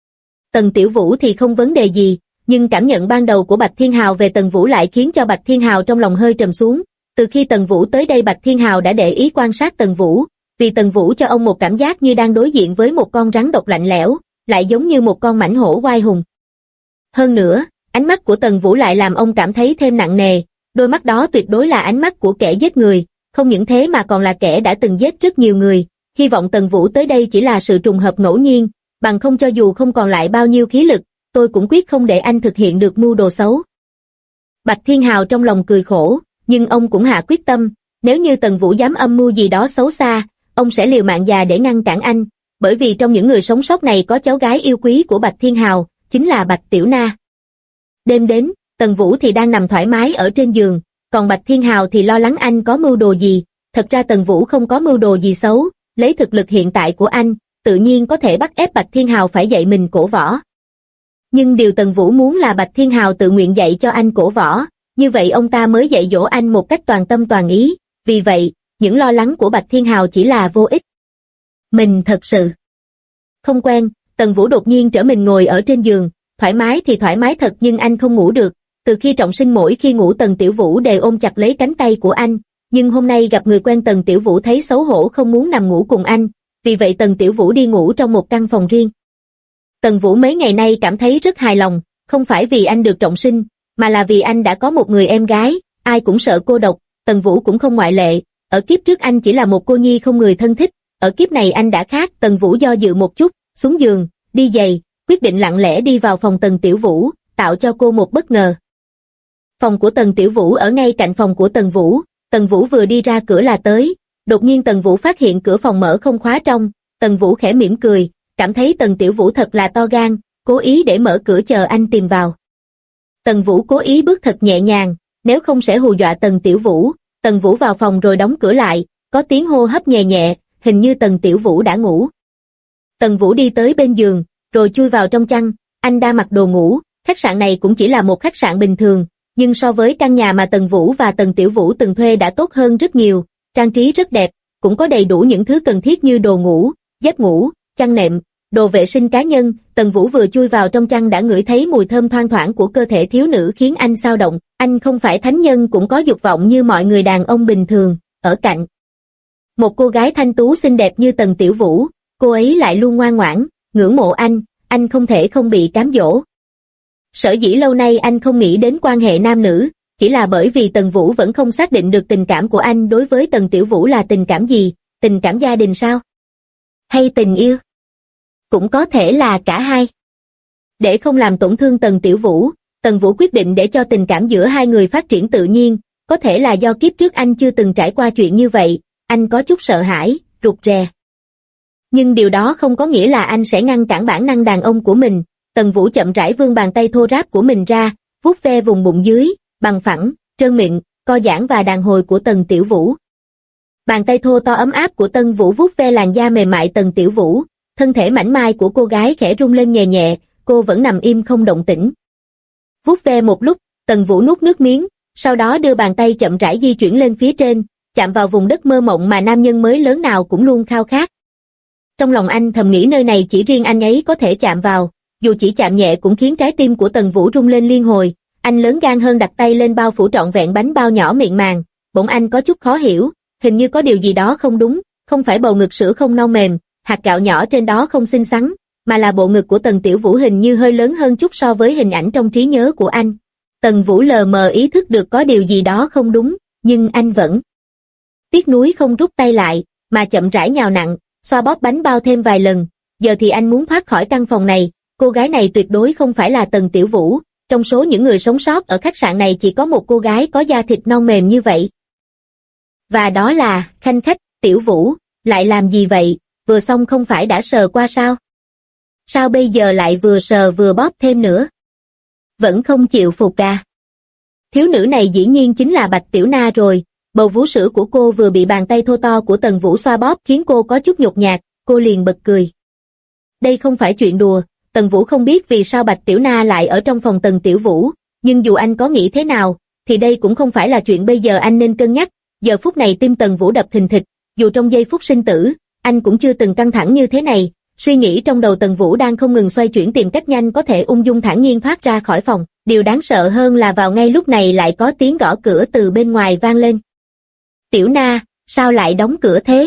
Tần Tiểu Vũ thì không vấn đề gì, nhưng cảm nhận ban đầu của Bạch Thiên Hào về Tần Vũ lại khiến cho Bạch Thiên Hào trong lòng hơi trầm xuống. Từ khi Tần Vũ tới đây Bạch Thiên Hào đã để ý quan sát Tần Vũ, vì Tần Vũ cho ông một cảm giác như đang đối diện với một con rắn độc lạnh lẽo, lại giống như một con mãnh hổ oai hùng. Hơn nữa, ánh mắt của Tần Vũ lại làm ông cảm thấy thêm nặng nề, đôi mắt đó tuyệt đối là ánh mắt của kẻ giết người, không những thế mà còn là kẻ đã từng giết rất nhiều người. Hy vọng Tần Vũ tới đây chỉ là sự trùng hợp ngẫu nhiên, bằng không cho dù không còn lại bao nhiêu khí lực, tôi cũng quyết không để anh thực hiện được mưu đồ xấu. Bạch Thiên Hào trong lòng cười khổ, nhưng ông cũng hạ quyết tâm, nếu như Tần Vũ dám âm mưu gì đó xấu xa, ông sẽ liều mạng già để ngăn cản anh, bởi vì trong những người sống sót này có cháu gái yêu quý của Bạch Thiên Hào, chính là Bạch Tiểu Na. Đêm đến, Tần Vũ thì đang nằm thoải mái ở trên giường, còn Bạch Thiên Hào thì lo lắng anh có mưu đồ gì. Thật ra Tần Vũ không có mưu đồ gì xấu, lấy thực lực hiện tại của anh, tự nhiên có thể bắt ép Bạch Thiên Hào phải dạy mình cổ võ. Nhưng điều Tần Vũ muốn là Bạch Thiên Hào tự nguyện dạy cho anh cổ võ, như vậy ông ta mới dạy dỗ anh một cách toàn tâm toàn ý, vì vậy, những lo lắng của Bạch Thiên Hào chỉ là vô ích. Mình thật sự không quen. Tần Vũ đột nhiên trở mình ngồi ở trên giường, thoải mái thì thoải mái thật nhưng anh không ngủ được. Từ khi trọng sinh mỗi khi ngủ Tần Tiểu Vũ đều ôm chặt lấy cánh tay của anh, nhưng hôm nay gặp người quen Tần Tiểu Vũ thấy xấu hổ không muốn nằm ngủ cùng anh, vì vậy Tần Tiểu Vũ đi ngủ trong một căn phòng riêng. Tần Vũ mấy ngày nay cảm thấy rất hài lòng, không phải vì anh được trọng sinh, mà là vì anh đã có một người em gái, ai cũng sợ cô độc, Tần Vũ cũng không ngoại lệ. Ở kiếp trước anh chỉ là một cô nhi không người thân thích, ở kiếp này anh đã khác. Tần Vũ do dự một chút, xuống giường, đi giày, quyết định lặng lẽ đi vào phòng Tần Tiểu Vũ, tạo cho cô một bất ngờ. Phòng của Tần Tiểu Vũ ở ngay cạnh phòng của Tần Vũ, Tần Vũ vừa đi ra cửa là tới, đột nhiên Tần Vũ phát hiện cửa phòng mở không khóa trong, Tần Vũ khẽ mỉm cười, cảm thấy Tần Tiểu Vũ thật là to gan, cố ý để mở cửa chờ anh tìm vào. Tần Vũ cố ý bước thật nhẹ nhàng, nếu không sẽ hù dọa Tần Tiểu Vũ. Tần Vũ vào phòng rồi đóng cửa lại, có tiếng hô hấp nhẹ nhẹ, hình như Tần Tiểu Vũ đã ngủ. Tần Vũ đi tới bên giường, rồi chui vào trong chăn, anh đã mặc đồ ngủ, khách sạn này cũng chỉ là một khách sạn bình thường, nhưng so với căn nhà mà Tần Vũ và Tần Tiểu Vũ từng thuê đã tốt hơn rất nhiều, trang trí rất đẹp, cũng có đầy đủ những thứ cần thiết như đồ ngủ, dép ngủ, chăn nệm, đồ vệ sinh cá nhân. Tần Vũ vừa chui vào trong chăn đã ngửi thấy mùi thơm thoang thoảng của cơ thể thiếu nữ khiến anh xao động, anh không phải thánh nhân cũng có dục vọng như mọi người đàn ông bình thường. Ở cạnh một cô gái thanh tú xinh đẹp như Tần Tiểu Vũ, cô ấy lại luôn ngoan ngoãn, ngưỡng mộ anh không thể không bị cám dỗ. Sở dĩ lâu nay anh không nghĩ đến quan hệ nam nữ, chỉ là bởi vì Tần Vũ vẫn không xác định được tình cảm của anh đối với Tần Tiểu Vũ là tình cảm gì, tình cảm gia đình sao? Hay tình yêu? Cũng có thể là cả hai. Để không làm tổn thương Tần Tiểu Vũ, Tần Vũ quyết định để cho tình cảm giữa hai người phát triển tự nhiên, có thể là do kiếp trước anh chưa từng trải qua chuyện như vậy, anh có chút sợ hãi, rụt rè. Nhưng điều đó không có nghĩa là anh sẽ ngăn cản bản năng đàn ông của mình. Tần Vũ chậm rãi vươn bàn tay thô ráp của mình ra, vuốt ve vùng bụng dưới, bằng phẳng, trơn mịn, co giãn và đàn hồi của Tần Tiểu Vũ. Bàn tay thô to ấm áp của Tần Vũ vuốt ve làn da mềm mại Tần Tiểu Vũ, thân thể mảnh mai của cô gái khẽ rung lên nhẹ nhẹ, cô vẫn nằm im không động tĩnh. Vuốt ve một lúc, Tần Vũ nuốt nước miếng, sau đó đưa bàn tay chậm rãi di chuyển lên phía trên, chạm vào vùng đất mơ mộng mà nam nhân mới lớn nào cũng luôn khao khát. Trong lòng anh thầm nghĩ nơi này chỉ riêng anh ấy có thể chạm vào, dù chỉ chạm nhẹ cũng khiến trái tim của Tần Vũ rung lên liên hồi. Anh lớn gan hơn đặt tay lên bao phủ trọn vẹn bánh bao nhỏ mịn màng, bỗng anh có chút khó hiểu, hình như có điều gì đó không đúng, không phải bầu ngực sữa không non mềm, hạt gạo nhỏ trên đó không xinh xắn, mà là bộ ngực của Tần Tiểu Vũ hình như hơi lớn hơn chút so với hình ảnh trong trí nhớ của anh. Tần Vũ lờ mờ ý thức được có điều gì đó không đúng, nhưng anh vẫn tiếc nuối không rút tay lại, mà chậm rãi nhào nặn, xoa bóp bánh bao thêm vài lần. Giờ thì anh muốn thoát khỏi căn phòng này, cô gái này tuyệt đối không phải là Tần Tiểu Vũ, trong số những người sống sót ở khách sạn này chỉ có một cô gái có da thịt non mềm như vậy. Và đó là khanh khách. Tiểu Vũ, lại làm gì vậy, vừa xong không phải đã sờ qua sao? Sao bây giờ lại vừa sờ vừa bóp thêm nữa? Vẫn không chịu phục à? Thiếu nữ này dĩ nhiên chính là Bạch Tiểu Na rồi, bầu vú sữa của cô vừa bị bàn tay thô to của Tần Vũ xoa bóp khiến cô có chút nhột nhạt, cô liền bật cười. Đây không phải chuyện đùa, Tần Vũ không biết vì sao Bạch Tiểu Na lại ở trong phòng Tần Tiểu Vũ, nhưng dù anh có nghĩ thế nào, thì đây cũng không phải là chuyện bây giờ anh nên cân nhắc. Giờ phút này tim Tần Vũ đập thình thịch, dù trong giây phút sinh tử, anh cũng chưa từng căng thẳng như thế này. Suy nghĩ trong đầu Tần Vũ đang không ngừng xoay chuyển tìm cách nhanh có thể ung dung thản nhiên thoát ra khỏi phòng. Điều đáng sợ hơn là vào ngay lúc này lại có tiếng gõ cửa từ bên ngoài vang lên. Tiểu Na, sao lại đóng cửa thế?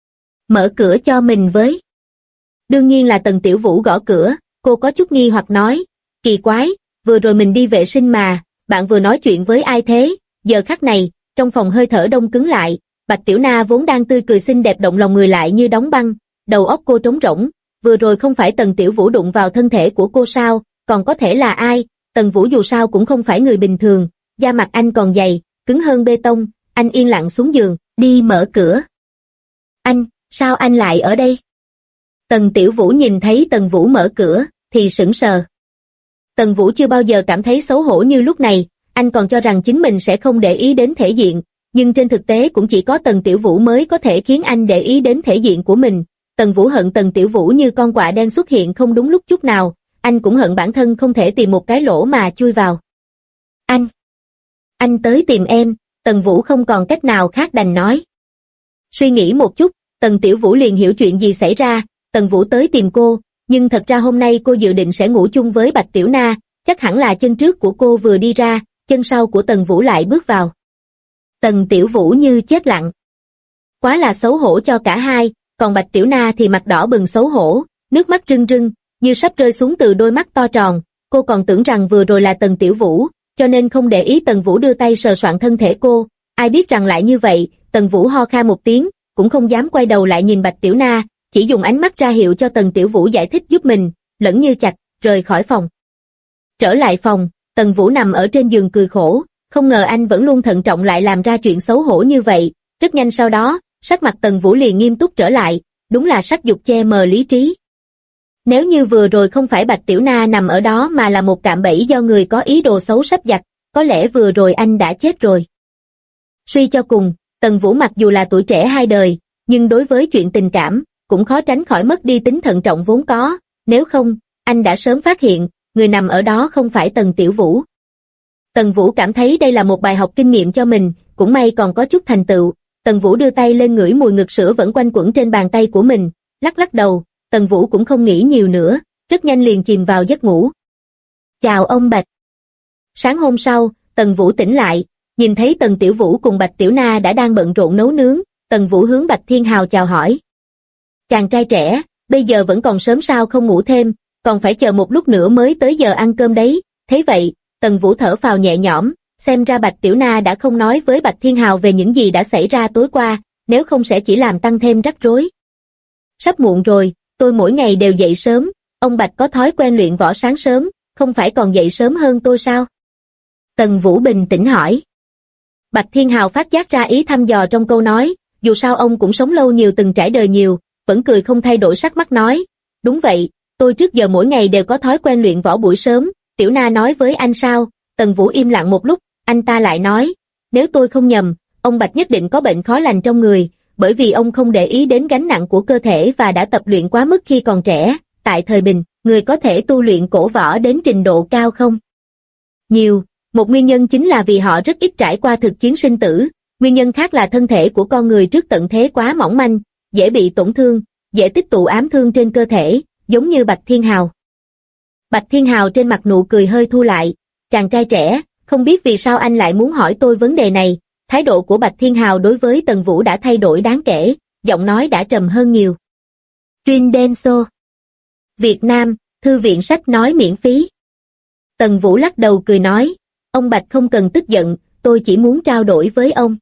Mở cửa cho mình với. Đương nhiên là Tần Tiểu Vũ gõ cửa, cô có chút nghi hoặc nói, kỳ quái, vừa rồi mình đi vệ sinh mà, bạn vừa nói chuyện với ai thế? Giờ khắc này, trong phòng hơi thở đông cứng lại, Bạch Tiểu Na vốn đang tươi cười xinh đẹp động lòng người lại như đóng băng, đầu óc cô trống rỗng, vừa rồi không phải Tần Tiểu Vũ đụng vào thân thể của cô sao, còn có thể là ai? Tần Vũ dù sao cũng không phải người bình thường, da mặt anh còn dày, cứng hơn bê tông, anh yên lặng xuống giường, đi mở cửa. Anh, sao anh lại ở đây? Tần Tiểu Vũ nhìn thấy Tần Vũ mở cửa, thì sững sờ. Tần Vũ chưa bao giờ cảm thấy xấu hổ như lúc này, anh còn cho rằng chính mình sẽ không để ý đến thể diện, nhưng trên thực tế cũng chỉ có Tần Tiểu Vũ mới có thể khiến anh để ý đến thể diện của mình. Tần Vũ hận Tần Tiểu Vũ như con quạ đen xuất hiện không đúng lúc chút nào, anh cũng hận bản thân không thể tìm một cái lỗ mà chui vào. Anh tới tìm em, Tần Vũ không còn cách nào khác đành nói. Suy nghĩ một chút, Tần Tiểu Vũ liền hiểu chuyện gì xảy ra. Tần Vũ tới tìm cô, nhưng thật ra hôm nay cô dự định sẽ ngủ chung với Bạch Tiểu Na, chắc hẳn là chân trước của cô vừa đi ra, chân sau của Tần Vũ lại bước vào. Tần Tiểu Vũ như chết lặng. Quá là xấu hổ cho cả hai, còn Bạch Tiểu Na thì mặt đỏ bừng xấu hổ, nước mắt rưng rưng, như sắp rơi xuống từ đôi mắt to tròn. Cô còn tưởng rằng vừa rồi là Tần Tiểu Vũ, cho nên không để ý Tần Vũ đưa tay sờ soạn thân thể cô, ai biết rằng lại như vậy. Tần Vũ ho khan một tiếng, cũng không dám quay đầu lại nhìn Bạch Tiểu Na, chỉ dùng ánh mắt ra hiệu cho Tần Tiểu Vũ giải thích giúp mình, lẫn như chạch, rời khỏi phòng. Trở lại phòng, Tần Vũ nằm ở trên giường cười khổ, không ngờ anh vẫn luôn thận trọng lại làm ra chuyện xấu hổ như vậy. Rất nhanh sau đó, sắc mặt Tần Vũ liền nghiêm túc trở lại, đúng là sắc dục che mờ lý trí. Nếu như vừa rồi không phải Bạch Tiểu Na nằm ở đó mà là một cạm bẫy do người có ý đồ xấu sắp đặt, có lẽ vừa rồi anh đã chết rồi. Suy cho cùng, Tần Vũ mặc dù là tuổi trẻ hai đời, nhưng đối với chuyện tình cảm, cũng khó tránh khỏi mất đi tính thận trọng vốn có, nếu không, anh đã sớm phát hiện, người nằm ở đó không phải Tần Tiểu Vũ. Tần Vũ cảm thấy đây là một bài học kinh nghiệm cho mình, cũng may còn có chút thành tựu. Tần Vũ đưa tay lên ngửi mùi ngực sữa vẫn quanh quẩn trên bàn tay của mình, lắc lắc đầu. Tần Vũ cũng không nghĩ nhiều nữa, rất nhanh liền chìm vào giấc ngủ. Chào ông Bạch. Sáng hôm sau, Tần Vũ tỉnh lại, nhìn thấy Tần Tiểu Vũ cùng Bạch Tiểu Na đã đang bận rộn nấu nướng. Tần Vũ hướng Bạch Thiên Hào chào hỏi. Chàng trai trẻ, bây giờ vẫn còn sớm sao không ngủ thêm, còn phải chờ một lúc nữa mới tới giờ ăn cơm đấy. Thế vậy, Tần Vũ thở phào nhẹ nhõm, xem ra Bạch Tiểu Na đã không nói với Bạch Thiên Hào về những gì đã xảy ra tối qua, nếu không sẽ chỉ làm tăng thêm rắc rối. Sắp muộn rồi, tôi mỗi ngày đều dậy sớm, ông Bạch có thói quen luyện võ sáng sớm, không phải còn dậy sớm hơn tôi sao? Tần Vũ bình tĩnh hỏi. Bạch Thiên Hào phát giác ra ý thăm dò trong câu nói, dù sao ông cũng sống lâu nhiều từng trải đời nhiều, vẫn cười không thay đổi sắc mắt nói, đúng vậy, tôi trước giờ mỗi ngày đều có thói quen luyện võ buổi sớm. Tiểu Na nói với anh sao? Tần Vũ im lặng một lúc, anh ta lại nói, nếu tôi không nhầm, ông Bạch nhất định có bệnh khó lành trong người, bởi vì ông không để ý đến gánh nặng của cơ thể và đã tập luyện quá mức khi còn trẻ. Tại thời bình, người có thể tu luyện cổ võ đến trình độ cao không? Nhiều, một nguyên nhân chính là vì họ rất ít trải qua thực chiến sinh tử, nguyên nhân khác là thân thể của con người trước tận thế quá mỏng manh, dễ bị tổn thương, dễ tích tụ ám thương trên cơ thể, giống như Bạch Thiên Hào. Bạch Thiên Hào trên mặt nụ cười hơi thu lại, chàng trai trẻ, không biết vì sao anh lại muốn hỏi tôi vấn đề này. Thái độ của Bạch Thiên Hào đối với Tần Vũ đã thay đổi đáng kể, giọng nói đã trầm hơn nhiều. Truyện Denso Việt Nam, thư viện sách nói miễn phí. Tần Vũ lắc đầu cười nói, ông Bạch không cần tức giận, tôi chỉ muốn trao đổi với ông.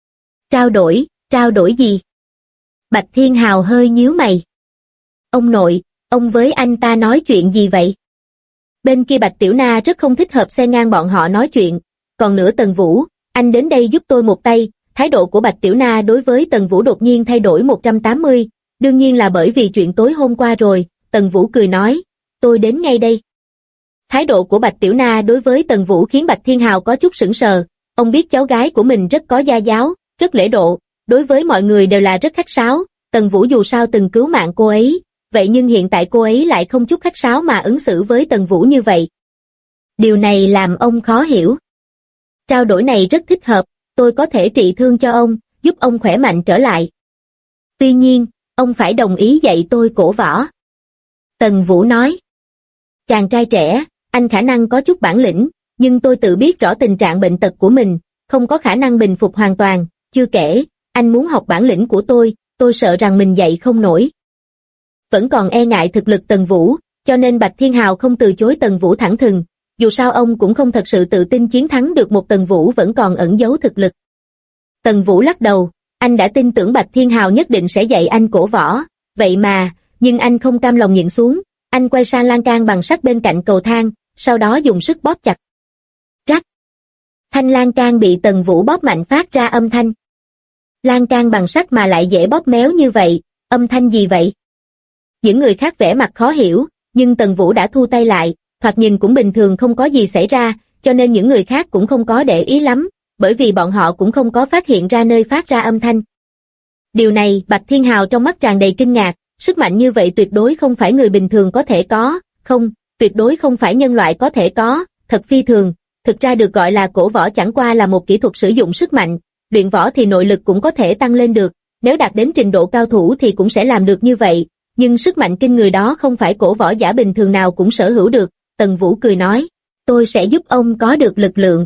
Trao đổi gì? Bạch Thiên Hào hơi nhíu mày. Ông nội, ông với anh ta nói chuyện gì vậy? Bên kia Bạch Tiểu Na rất không thích hợp xen ngang bọn họ nói chuyện, còn nữa Tần Vũ, anh đến đây giúp tôi một tay. Thái độ của Bạch Tiểu Na đối với Tần Vũ đột nhiên thay đổi 180, đương nhiên là bởi vì chuyện tối hôm qua rồi. Tần Vũ cười nói, tôi đến ngay đây. Thái độ của Bạch Tiểu Na đối với Tần Vũ khiến Bạch Thiên Hào có chút sững sờ, ông biết cháu gái của mình rất có gia giáo, rất lễ độ, đối với mọi người đều là rất khách sáo. Tần Vũ dù sao từng cứu mạng cô ấy, vậy nhưng hiện tại cô ấy lại không chút khách sáo mà ứng xử với Tần Vũ như vậy. Điều này làm ông khó hiểu. Trao đổi này rất thích hợp, tôi có thể trị thương cho ông, giúp ông khỏe mạnh trở lại. Tuy nhiên, ông phải đồng ý dạy tôi cổ võ. Tần Vũ nói. Chàng trai trẻ, anh khả năng có chút bản lĩnh, nhưng tôi tự biết rõ tình trạng bệnh tật của mình, không có khả năng bình phục hoàn toàn, chưa kể, anh muốn học bản lĩnh của tôi sợ rằng mình dạy không nổi. Vẫn còn e ngại thực lực Tần Vũ, cho nên Bạch Thiên Hào không từ chối Tần Vũ thẳng thừng, dù sao ông cũng không thật sự tự tin chiến thắng được một Tần Vũ vẫn còn ẩn giấu thực lực. Tần Vũ lắc đầu, anh đã tin tưởng Bạch Thiên Hào nhất định sẽ dạy anh cổ võ, vậy mà, nhưng anh không cam lòng nhịn xuống, anh quay sang lan can bằng sắt bên cạnh cầu thang, sau đó dùng sức bóp chặt. Rắc. Thanh lan can bị Tần Vũ bóp mạnh phát ra âm thanh. Lan can bằng sắt mà lại dễ bóp méo như vậy, Âm thanh gì vậy? Những người khác vẻ mặt khó hiểu, nhưng Tần Vũ đã thu tay lại, thoạt nhìn cũng bình thường không có gì xảy ra, cho nên những người khác cũng không có để ý lắm, bởi vì bọn họ cũng không có phát hiện ra nơi phát ra âm thanh. Điều này, Bạch Thiên Hào trong mắt tràn đầy kinh ngạc, sức mạnh như vậy tuyệt đối không phải người bình thường có thể có, không, tuyệt đối không phải nhân loại có thể có, thật phi thường. Thực ra được gọi là cổ võ chẳng qua là một kỹ thuật sử dụng sức mạnh, luyện võ thì nội lực cũng có thể tăng lên được, nếu đạt đến trình độ cao thủ thì cũng sẽ làm được như vậy, nhưng sức mạnh kinh người đó không phải cổ võ giả bình thường nào cũng sở hữu được. Tần Vũ cười nói, tôi sẽ giúp ông có được lực lượng.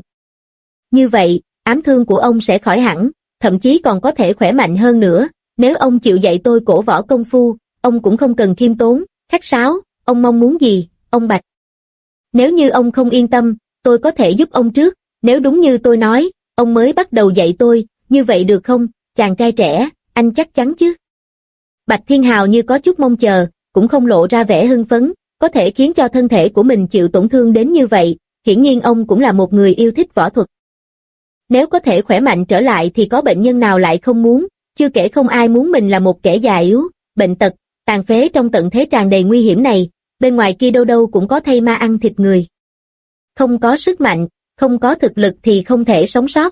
Như vậy, ám thương của ông sẽ khỏi hẳn, thậm chí còn có thể khỏe mạnh hơn nữa, nếu ông chịu dạy tôi cổ võ công phu, ông cũng không cần khiêm tốn, khách sáo, ông mong muốn gì, ông Bạch? Nếu như ông không yên tâm, tôi có thể giúp ông trước, nếu đúng như tôi nói, ông mới bắt đầu dạy tôi, như vậy được không, chàng trai trẻ, anh chắc chắn chứ? Bạch Thiên Hào như có chút mong chờ, cũng không lộ ra vẻ hưng phấn, có thể khiến cho thân thể của mình chịu tổn thương đến như vậy, hiển nhiên ông cũng là một người yêu thích võ thuật. Nếu có thể khỏe mạnh trở lại thì có bệnh nhân nào lại không muốn, chưa kể không ai muốn mình là một kẻ già yếu, bệnh tật, tàn phế trong tận thế tràn đầy nguy hiểm này, bên ngoài kia đâu đâu cũng có thây ma ăn thịt người. Không có sức mạnh, không có thực lực thì không thể sống sót.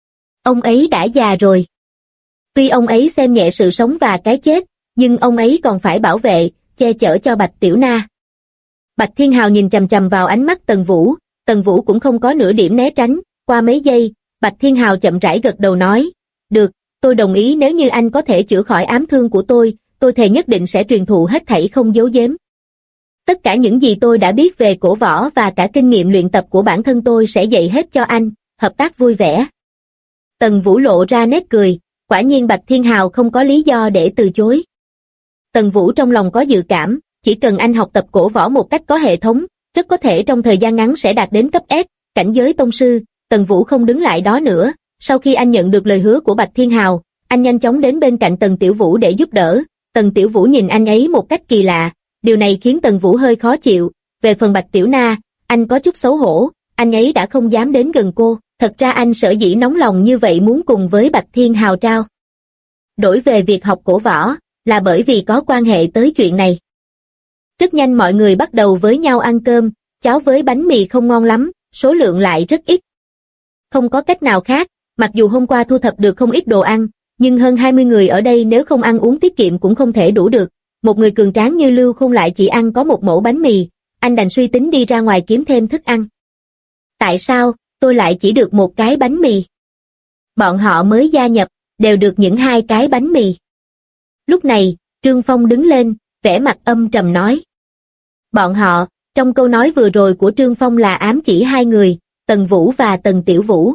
Ông ấy đã già rồi. Tuy ông ấy xem nhẹ sự sống và cái chết, nhưng ông ấy còn phải bảo vệ, che chở cho Bạch Tiểu Na. Bạch Thiên Hào nhìn chằm chằm vào ánh mắt Tần Vũ cũng không có nửa điểm né tránh, qua mấy giây, Bạch Thiên Hào chậm rãi gật đầu nói, được, tôi đồng ý nếu như anh có thể chữa khỏi ám thương của tôi thề nhất định sẽ truyền thụ hết thảy không giấu giếm. Tất cả những gì tôi đã biết về cổ võ và cả kinh nghiệm luyện tập của bản thân tôi sẽ dạy hết cho anh, hợp tác vui vẻ. Tần Vũ lộ ra nét cười, quả nhiên Bạch Thiên Hào không có lý do để từ chối. Tần Vũ trong lòng có dự cảm, chỉ cần anh học tập cổ võ một cách có hệ thống, rất có thể trong thời gian ngắn sẽ đạt đến cấp S, cảnh giới tông sư. Tần Vũ không đứng lại đó nữa, sau khi anh nhận được lời hứa của Bạch Thiên Hào, anh nhanh chóng đến bên cạnh Tần Tiểu Vũ để giúp đỡ. Tần Tiểu Vũ nhìn anh ấy một cách kỳ lạ, điều này khiến Tần Vũ hơi khó chịu. Về phần Bạch Tiểu Na, anh có chút xấu hổ, anh ấy đã không dám đến gần cô, thật ra anh sở dĩ nóng lòng như vậy muốn cùng với Bạch Thiên Hào trao đổi về việc học cổ võ, là bởi vì có quan hệ tới chuyện này. Rất nhanh mọi người bắt đầu với nhau ăn cơm, cháo với bánh mì không ngon lắm, số lượng lại rất ít. Không có cách nào khác, mặc dù hôm qua thu thập được không ít đồ ăn, nhưng hơn 20 người ở đây nếu không ăn uống tiết kiệm cũng không thể đủ được. Một người cường tráng như Lưu Khôn lại chỉ ăn có một mẩu bánh mì, anh đành suy tính đi ra ngoài kiếm thêm thức ăn. Tại sao, tôi lại chỉ được một cái bánh mì? Bọn họ mới gia nhập, đều được những 2 cái bánh mì. Lúc này, Trương Phong đứng lên, vẻ mặt âm trầm nói. Bọn họ, trong câu nói vừa rồi của Trương Phong là ám chỉ 2 người, Tần Vũ và Tần Tiểu Vũ.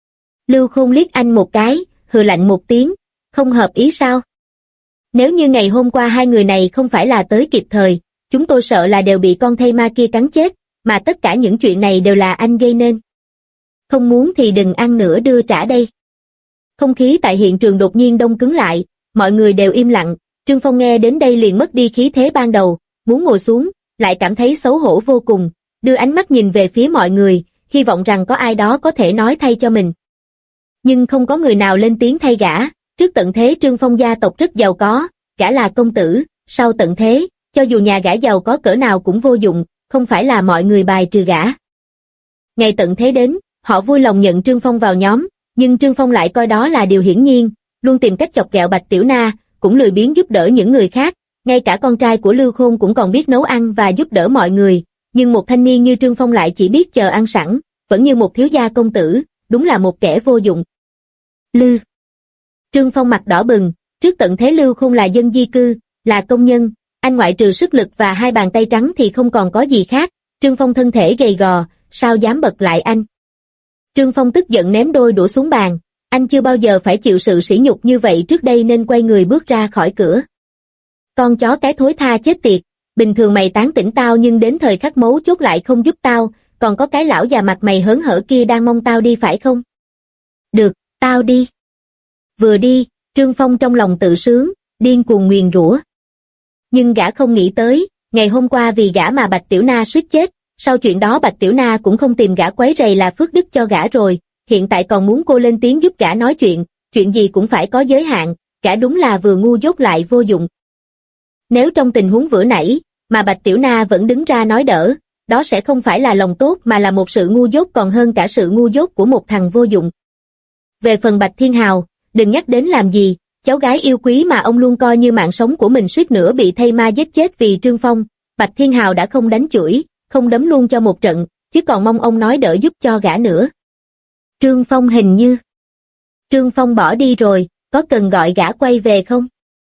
Lưu Khôn liếc anh một cái, hừ lạnh một tiếng, không hợp ý sao? Nếu như ngày hôm qua 2 người này không phải là tới kịp thời, chúng tôi sợ là đều bị con thây ma kia cắn chết, mà tất cả những chuyện này đều là anh gây nên. Không muốn thì đừng ăn nữa đưa trả đây. Không khí tại hiện trường đột nhiên đông cứng lại, mọi người đều im lặng. Trương Phong nghe đến đây liền mất đi khí thế ban đầu, muốn ngồi xuống, lại cảm thấy xấu hổ vô cùng, đưa ánh mắt nhìn về phía mọi người, hy vọng rằng có ai đó có thể nói thay cho mình. Nhưng không có người nào lên tiếng thay gã. Trước tận thế Trương Phong gia tộc rất giàu có, gã là công tử, sau tận thế, cho dù nhà gã giàu có cỡ nào cũng vô dụng, không phải là mọi người bài trừ gã. Ngày tận thế đến, họ vui lòng nhận Trương Phong vào nhóm, nhưng Trương Phong lại coi đó là điều hiển nhiên, luôn tìm cách chọc ghẹo Bạch Tiểu Na, cũng lười biếng giúp đỡ những người khác, ngay cả con trai của Lưu Khôn cũng còn biết nấu ăn và giúp đỡ mọi người, nhưng một thanh niên như Trương Phong lại chỉ biết chờ ăn sẵn, vẫn như một thiếu gia công tử, đúng là một kẻ vô dụng. Trương Phong mặt đỏ bừng, trước tận thế Lưu Khôn là dân di cư, là công nhân, anh ngoại trừ sức lực và 2 bàn tay trắng thì không còn có gì khác. Trương Phong thân thể gầy gò, sao dám bật lại anh? Trương Phong tức giận ném đôi đũa xuống bàn, anh chưa bao giờ phải chịu sự sỉ nhục như vậy trước đây nên quay người bước ra khỏi cửa. Con chó cái thối tha chết tiệt, bình thường mày tán tỉnh tao nhưng đến thời khắc mấu chốt lại không giúp tao, còn có cái lão già mặt mày hớn hở kia đang mong tao đi phải không? Được, tao đi. Vừa đi, Trương Phong trong lòng tự sướng, điên cuồng nguyền rủa. Nhưng gã không nghĩ tới, ngày hôm qua vì gã mà Bạch Tiểu Na suýt chết, sau chuyện đó Bạch Tiểu Na cũng không tìm gã quấy rầy là phước đức cho gã rồi, hiện tại còn muốn cô lên tiếng giúp gã nói chuyện gì cũng phải có giới hạn, gã đúng là vừa ngu dốt lại vô dụng. Nếu trong tình huống vừa nãy, mà Bạch Tiểu Na vẫn đứng ra nói đỡ, đó sẽ không phải là lòng tốt mà là một sự ngu dốt còn hơn cả sự ngu dốt của một thằng vô dụng. Về phần Bạch Thiên Hào, đừng nhắc đến làm gì, cháu gái yêu quý mà ông luôn coi như mạng sống của mình suýt nữa bị thây ma giết chết vì Trương Phong, Bạch Thiên Hào đã không đánh chửi, không đấm luôn cho một trận, chứ còn mong ông nói đỡ giúp cho gã nữa. Trương Phong bỏ đi rồi, có cần gọi gã quay về không?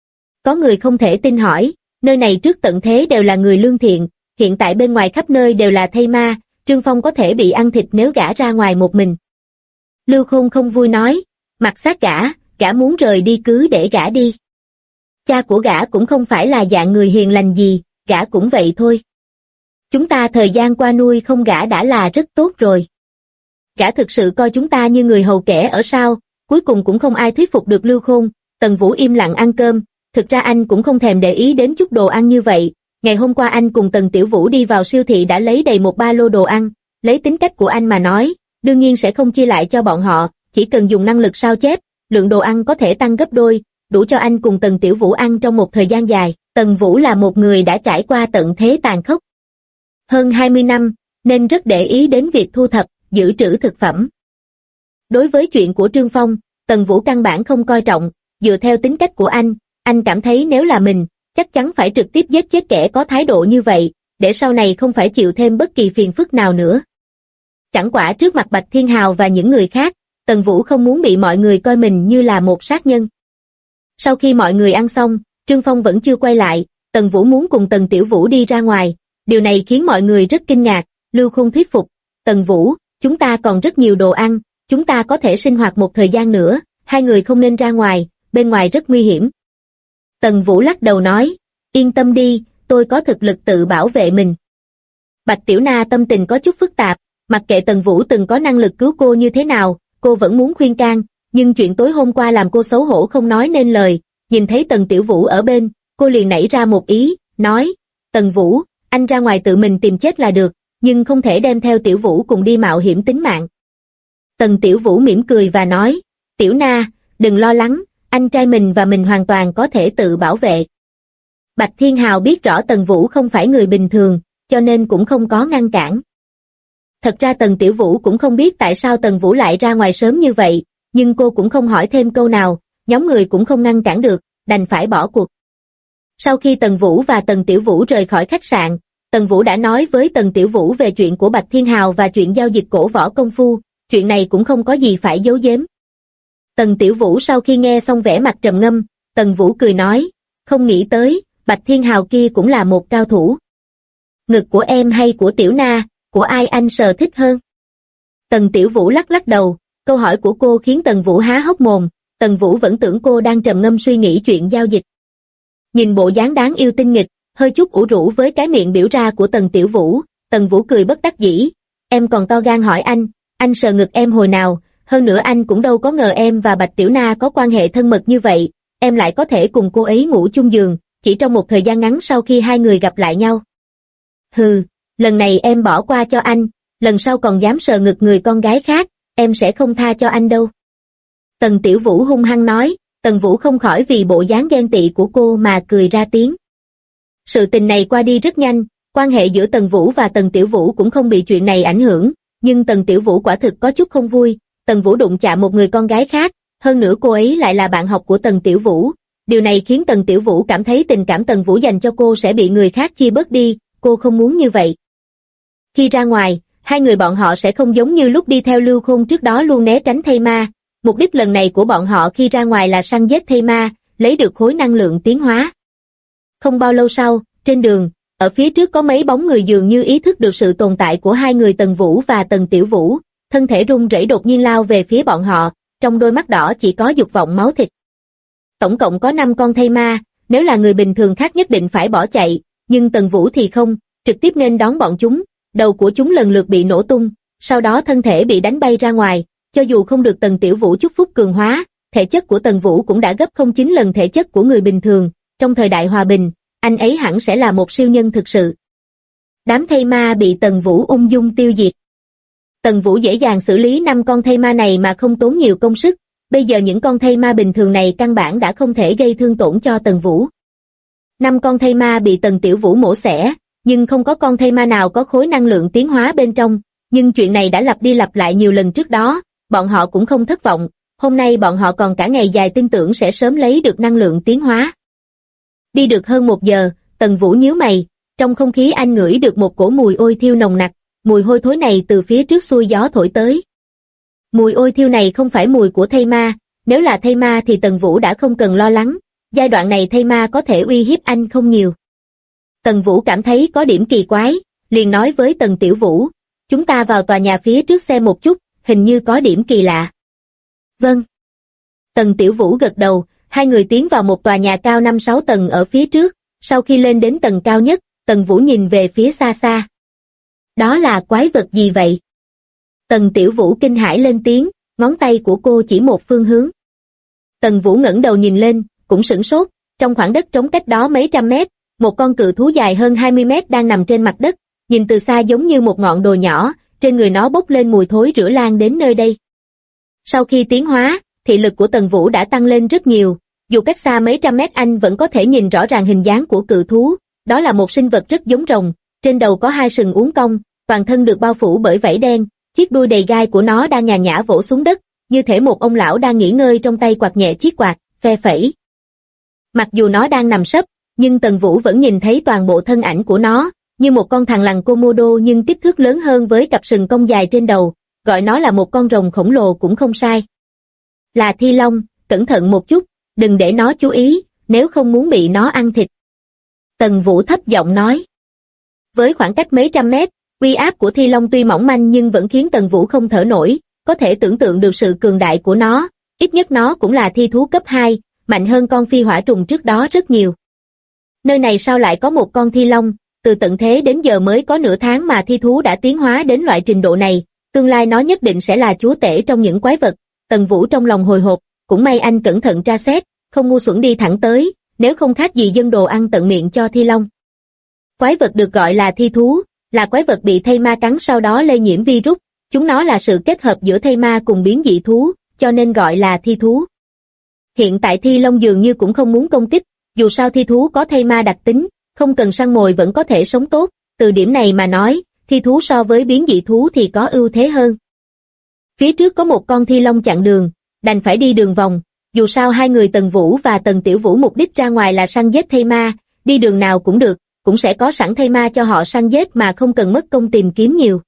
Có người không thể tin hỏi, nơi này trước tận thế đều là người lương thiện, hiện tại bên ngoài khắp nơi đều là thây ma, Trương Phong có thể bị ăn thịt nếu gã ra ngoài một mình. Lưu Khôn không vui nói, mặc xác gã muốn rời đi cứ để gã đi. Cha của gã cũng không phải là dạng người hiền lành gì, gã cũng vậy thôi. Chúng ta thời gian qua nuôi không gã đã là rất tốt rồi. Gã thực sự coi chúng ta như người hầu kẻ ở sao, cuối cùng cũng không ai thuyết phục được Lưu Khôn. Tần Vũ im lặng ăn cơm, thực ra anh cũng không thèm để ý đến chút đồ ăn như vậy. Ngày hôm qua anh cùng Tần Tiểu Vũ đi vào siêu thị đã lấy đầy một ba lô đồ ăn, lấy tính cách của anh mà nói, đương nhiên sẽ không chia lại cho bọn họ, chỉ cần dùng năng lực sao chép, lượng đồ ăn có thể tăng gấp đôi, đủ cho anh cùng Tần Tiểu Vũ ăn trong một thời gian dài. Tần Vũ là một người đã trải qua tận thế tàn khốc hơn 20 năm, nên rất để ý đến việc thu thập, dự trữ thực phẩm. Đối với chuyện của Trương Phong, Tần Vũ căn bản không coi trọng, dựa theo tính cách của anh cảm thấy nếu là mình, chắc chắn phải trực tiếp giết chết kẻ có thái độ như vậy, để sau này không phải chịu thêm bất kỳ phiền phức nào nữa. Chẳng qua trước mặt Bạch Thiên Hào và những người khác, Tần Vũ không muốn bị mọi người coi mình như là một sát nhân. Sau khi mọi người ăn xong, Trương Phong vẫn chưa quay lại, Tần Vũ muốn cùng Tần Tiểu Vũ đi ra ngoài, điều này khiến mọi người rất kinh ngạc. Lưu Khôn thuyết phục, Tần Vũ, chúng ta còn rất nhiều đồ ăn, chúng ta có thể sinh hoạt một thời gian nữa, hai người không nên ra ngoài, bên ngoài rất nguy hiểm. Tần Vũ lắc đầu nói, yên tâm đi, tôi có thực lực tự bảo vệ mình. Bạch Tiểu Na tâm tình có chút phức tạp, mặc kệ Tần Vũ từng có năng lực cứu cô như thế nào, cô vẫn muốn khuyên can, nhưng chuyện tối hôm qua làm cô xấu hổ không nói nên lời. Nhìn thấy Tần Tiểu Vũ ở bên, cô liền nảy ra một ý, nói, Tần Vũ, anh ra ngoài tự mình tìm chết là được, nhưng không thể đem theo Tiểu Vũ cùng đi mạo hiểm tính mạng. Tần Tiểu Vũ mỉm cười và nói, Tiểu Na, đừng lo lắng, anh trai mình và mình hoàn toàn có thể tự bảo vệ. Bạch Thiên Hào biết rõ Tần Vũ không phải người bình thường, cho nên cũng không có ngăn cản. Thật ra Tần Tiểu Vũ cũng không biết tại sao Tần Vũ lại ra ngoài sớm như vậy, nhưng cô cũng không hỏi thêm câu nào, nhóm người cũng không ngăn cản được, đành phải bỏ cuộc. Sau khi Tần Vũ và Tần Tiểu Vũ rời khỏi khách sạn, Tần Vũ đã nói với Tần Tiểu Vũ về chuyện của Bạch Thiên Hào và chuyện giao dịch cổ võ công phu, chuyện này cũng không có gì phải giấu giếm. Tần Tiểu Vũ sau khi nghe xong vẻ mặt trầm ngâm, Tần Vũ cười nói, không nghĩ tới, Bạch Thiên Hào kia cũng là một cao thủ. Ngực của em hay của Tiểu Na, của ai anh sờ thích hơn? Tần Tiểu Vũ lắc lắc đầu, câu hỏi của cô khiến Tần Vũ há hốc mồm, Tần Vũ vẫn tưởng cô đang trầm ngâm suy nghĩ chuyện giao dịch. Nhìn bộ dáng đáng yêu tinh nghịch, hơi chút ủ rũ với cái miệng biểu ra của Tần Tiểu Vũ, Tần Vũ cười bất đắc dĩ, em còn to gan hỏi anh sờ ngực em hồi nào, hơn nữa anh cũng đâu có ngờ em và Bạch Tiểu Na có quan hệ thân mật như vậy, em lại có thể cùng cô ấy ngủ chung giường, chỉ trong một thời gian ngắn sau khi hai người gặp lại nhau. Hừ, lần này em bỏ qua cho anh, lần sau còn dám sờ ngực người con gái khác, em sẽ không tha cho anh đâu. Tần Tiểu Vũ hung hăng nói, Tần Vũ không khỏi vì bộ dáng ghen tị của cô mà cười ra tiếng. Sự tình này qua đi rất nhanh, quan hệ giữa Tần Vũ và Tần Tiểu Vũ cũng không bị chuyện này ảnh hưởng, nhưng Tần Tiểu Vũ quả thực có chút không vui, Tần Vũ đụng chạm một người con gái khác, hơn nữa cô ấy lại là bạn học của Tần Tiểu Vũ. Điều này khiến Tần Tiểu Vũ cảm thấy tình cảm Tần Vũ dành cho cô sẽ bị người khác chia bớt đi, cô không muốn như vậy. Khi ra ngoài, hai người bọn họ sẽ không giống như lúc đi theo Lưu Khôn trước đó luôn né tránh thây ma. Mục đích lần này của bọn họ khi ra ngoài là săn giết thây ma, lấy được khối năng lượng tiến hóa. Không bao lâu sau, trên đường, ở phía trước có mấy bóng người dường như ý thức được sự tồn tại của hai người Tần Vũ và Tần Tiểu Vũ, thân thể run rẩy đột nhiên lao về phía bọn họ, trong đôi mắt đỏ chỉ có dục vọng máu thịt. Tổng cộng có 5 con thây ma, nếu là người bình thường khác nhất định phải bỏ chạy, nhưng Tần Vũ thì không, trực tiếp nên đón bọn chúng, đầu của chúng lần lượt bị nổ tung, sau đó thân thể bị đánh bay ra ngoài, cho dù không được Tần Tiểu Vũ chúc phúc cường hóa, thể chất của Tần Vũ cũng đã gấp 09 lần thể chất của người bình thường, trong thời đại hòa bình, anh ấy hẳn sẽ là một siêu nhân thực sự. Đám thây ma bị Tần Vũ ung dung tiêu diệt. Tần Vũ dễ dàng xử lý 5 con thây ma này mà không tốn nhiều công sức, bây giờ những con thây ma bình thường này căn bản đã không thể gây thương tổn cho Tần Vũ. 5 con thây ma bị Tần Tiểu Vũ mổ xẻ, nhưng không có con thây ma nào có khối năng lượng tiến hóa bên trong, nhưng chuyện này đã lặp đi lặp lại nhiều lần trước đó, bọn họ cũng không thất vọng, hôm nay bọn họ còn cả ngày dài tin tưởng sẽ sớm lấy được năng lượng tiến hóa. Đi được hơn 1 giờ, Tần Vũ nhíu mày, trong không khí anh ngửi được một cổ mùi ôi thiêu nồng nặc, mùi hôi thối này từ phía trước xuôi gió thổi tới. Mùi ôi thiêu này không phải mùi của thây ma, nếu là thây ma thì Tần Vũ đã không cần lo lắng, giai đoạn này thây ma có thể uy hiếp anh không nhiều. Tần Vũ cảm thấy có điểm kỳ quái, liền nói với Tần Tiểu Vũ, chúng ta vào tòa nhà phía trước xem một chút, hình như có điểm kỳ lạ. Vâng. Tần Tiểu Vũ gật đầu, hai người tiến vào một tòa nhà cao 5-6 tầng ở phía trước, sau khi lên đến tầng cao nhất, Tần Vũ nhìn về phía xa xa. Đó là quái vật gì vậy? Tần Tiểu Vũ kinh hãi lên tiếng, ngón tay của cô chỉ một phương hướng. Tần Vũ ngẩng đầu nhìn lên, cũng sửng sốt, trong khoảng đất trống cách đó mấy trăm mét, một con cự thú dài hơn 20 mét đang nằm trên mặt đất, nhìn từ xa giống như một ngọn đồi nhỏ, trên người nó bốc lên mùi thối rữa lan đến nơi đây. Sau khi tiến hóa, thị lực của Tần Vũ đã tăng lên rất nhiều, dù cách xa mấy trăm mét anh vẫn có thể nhìn rõ ràng hình dáng của cự thú, đó là một sinh vật rất giống rồng, trên đầu có 2 sừng uốn cong, toàn thân được bao phủ bởi vảy đen, chiếc đuôi đầy gai của nó đang nhàn nhã vỗ xuống đất, như thể một ông lão đang nghỉ ngơi trong tay quạt nhẹ chiếc quạt, phe phẩy. Mặc dù nó đang nằm sấp, nhưng Tần Vũ vẫn nhìn thấy toàn bộ thân ảnh của nó, như một con thằn lằn Komodo nhưng kích thước lớn hơn với cặp sừng cong dài trên đầu, gọi nó là một con rồng khổng lồ cũng không sai. Là Thi Long, cẩn thận một chút, đừng để nó chú ý, nếu không muốn bị nó ăn thịt. Tần Vũ thấp giọng nói. Với khoảng cách mấy trăm mét, uy áp của Thi Long tuy mỏng manh nhưng vẫn khiến Tần Vũ không thở nổi, có thể tưởng tượng được sự cường đại của nó, ít nhất nó cũng là thi thú cấp 2, mạnh hơn con phi hỏa trùng trước đó rất nhiều. Nơi này sao lại có một con Thi Long, từ tận thế đến giờ mới có nửa tháng mà thi thú đã tiến hóa đến loại trình độ này, tương lai nó nhất định sẽ là chúa tể trong những quái vật. Tần Vũ trong lòng hồi hộp, cũng may anh cẩn thận tra xét, không ngu xuẩn đi thẳng tới, nếu không khác gì dân đồ ăn tận miệng cho Thi Long. Quái vật được gọi là thi thú, là quái vật bị thây ma cắn sau đó lây nhiễm virus, chúng nó là sự kết hợp giữa thây ma cùng biến dị thú, cho nên gọi là thi thú. Hiện tại Thi Long dường như cũng không muốn công kích, dù sao thi thú có thây ma đặc tính, không cần săn mồi vẫn có thể sống tốt, từ điểm này mà nói, thi thú so với biến dị thú thì có ưu thế hơn. Phía trước có một con Thi Long chặn đường, đành phải đi đường vòng, dù sao hai người Tần Vũ và Tần Tiểu Vũ mục đích ra ngoài là săn giết thây ma, đi đường nào cũng được, cũng sẽ có sẵn thây ma cho họ săn giết mà không cần mất công tìm kiếm nhiều.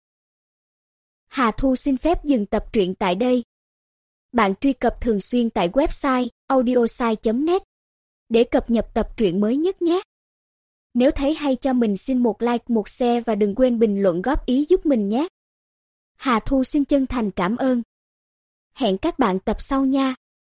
Hà Thu xin phép dừng tập truyện tại đây. Bạn truy cập thường xuyên tại website audiosai.net để cập nhật tập truyện mới nhất nhé. Nếu thấy hay cho mình xin một like, một share và đừng quên bình luận góp ý giúp mình nhé. Hà Thu xin chân thành cảm ơn. Hẹn các bạn tập sau nha.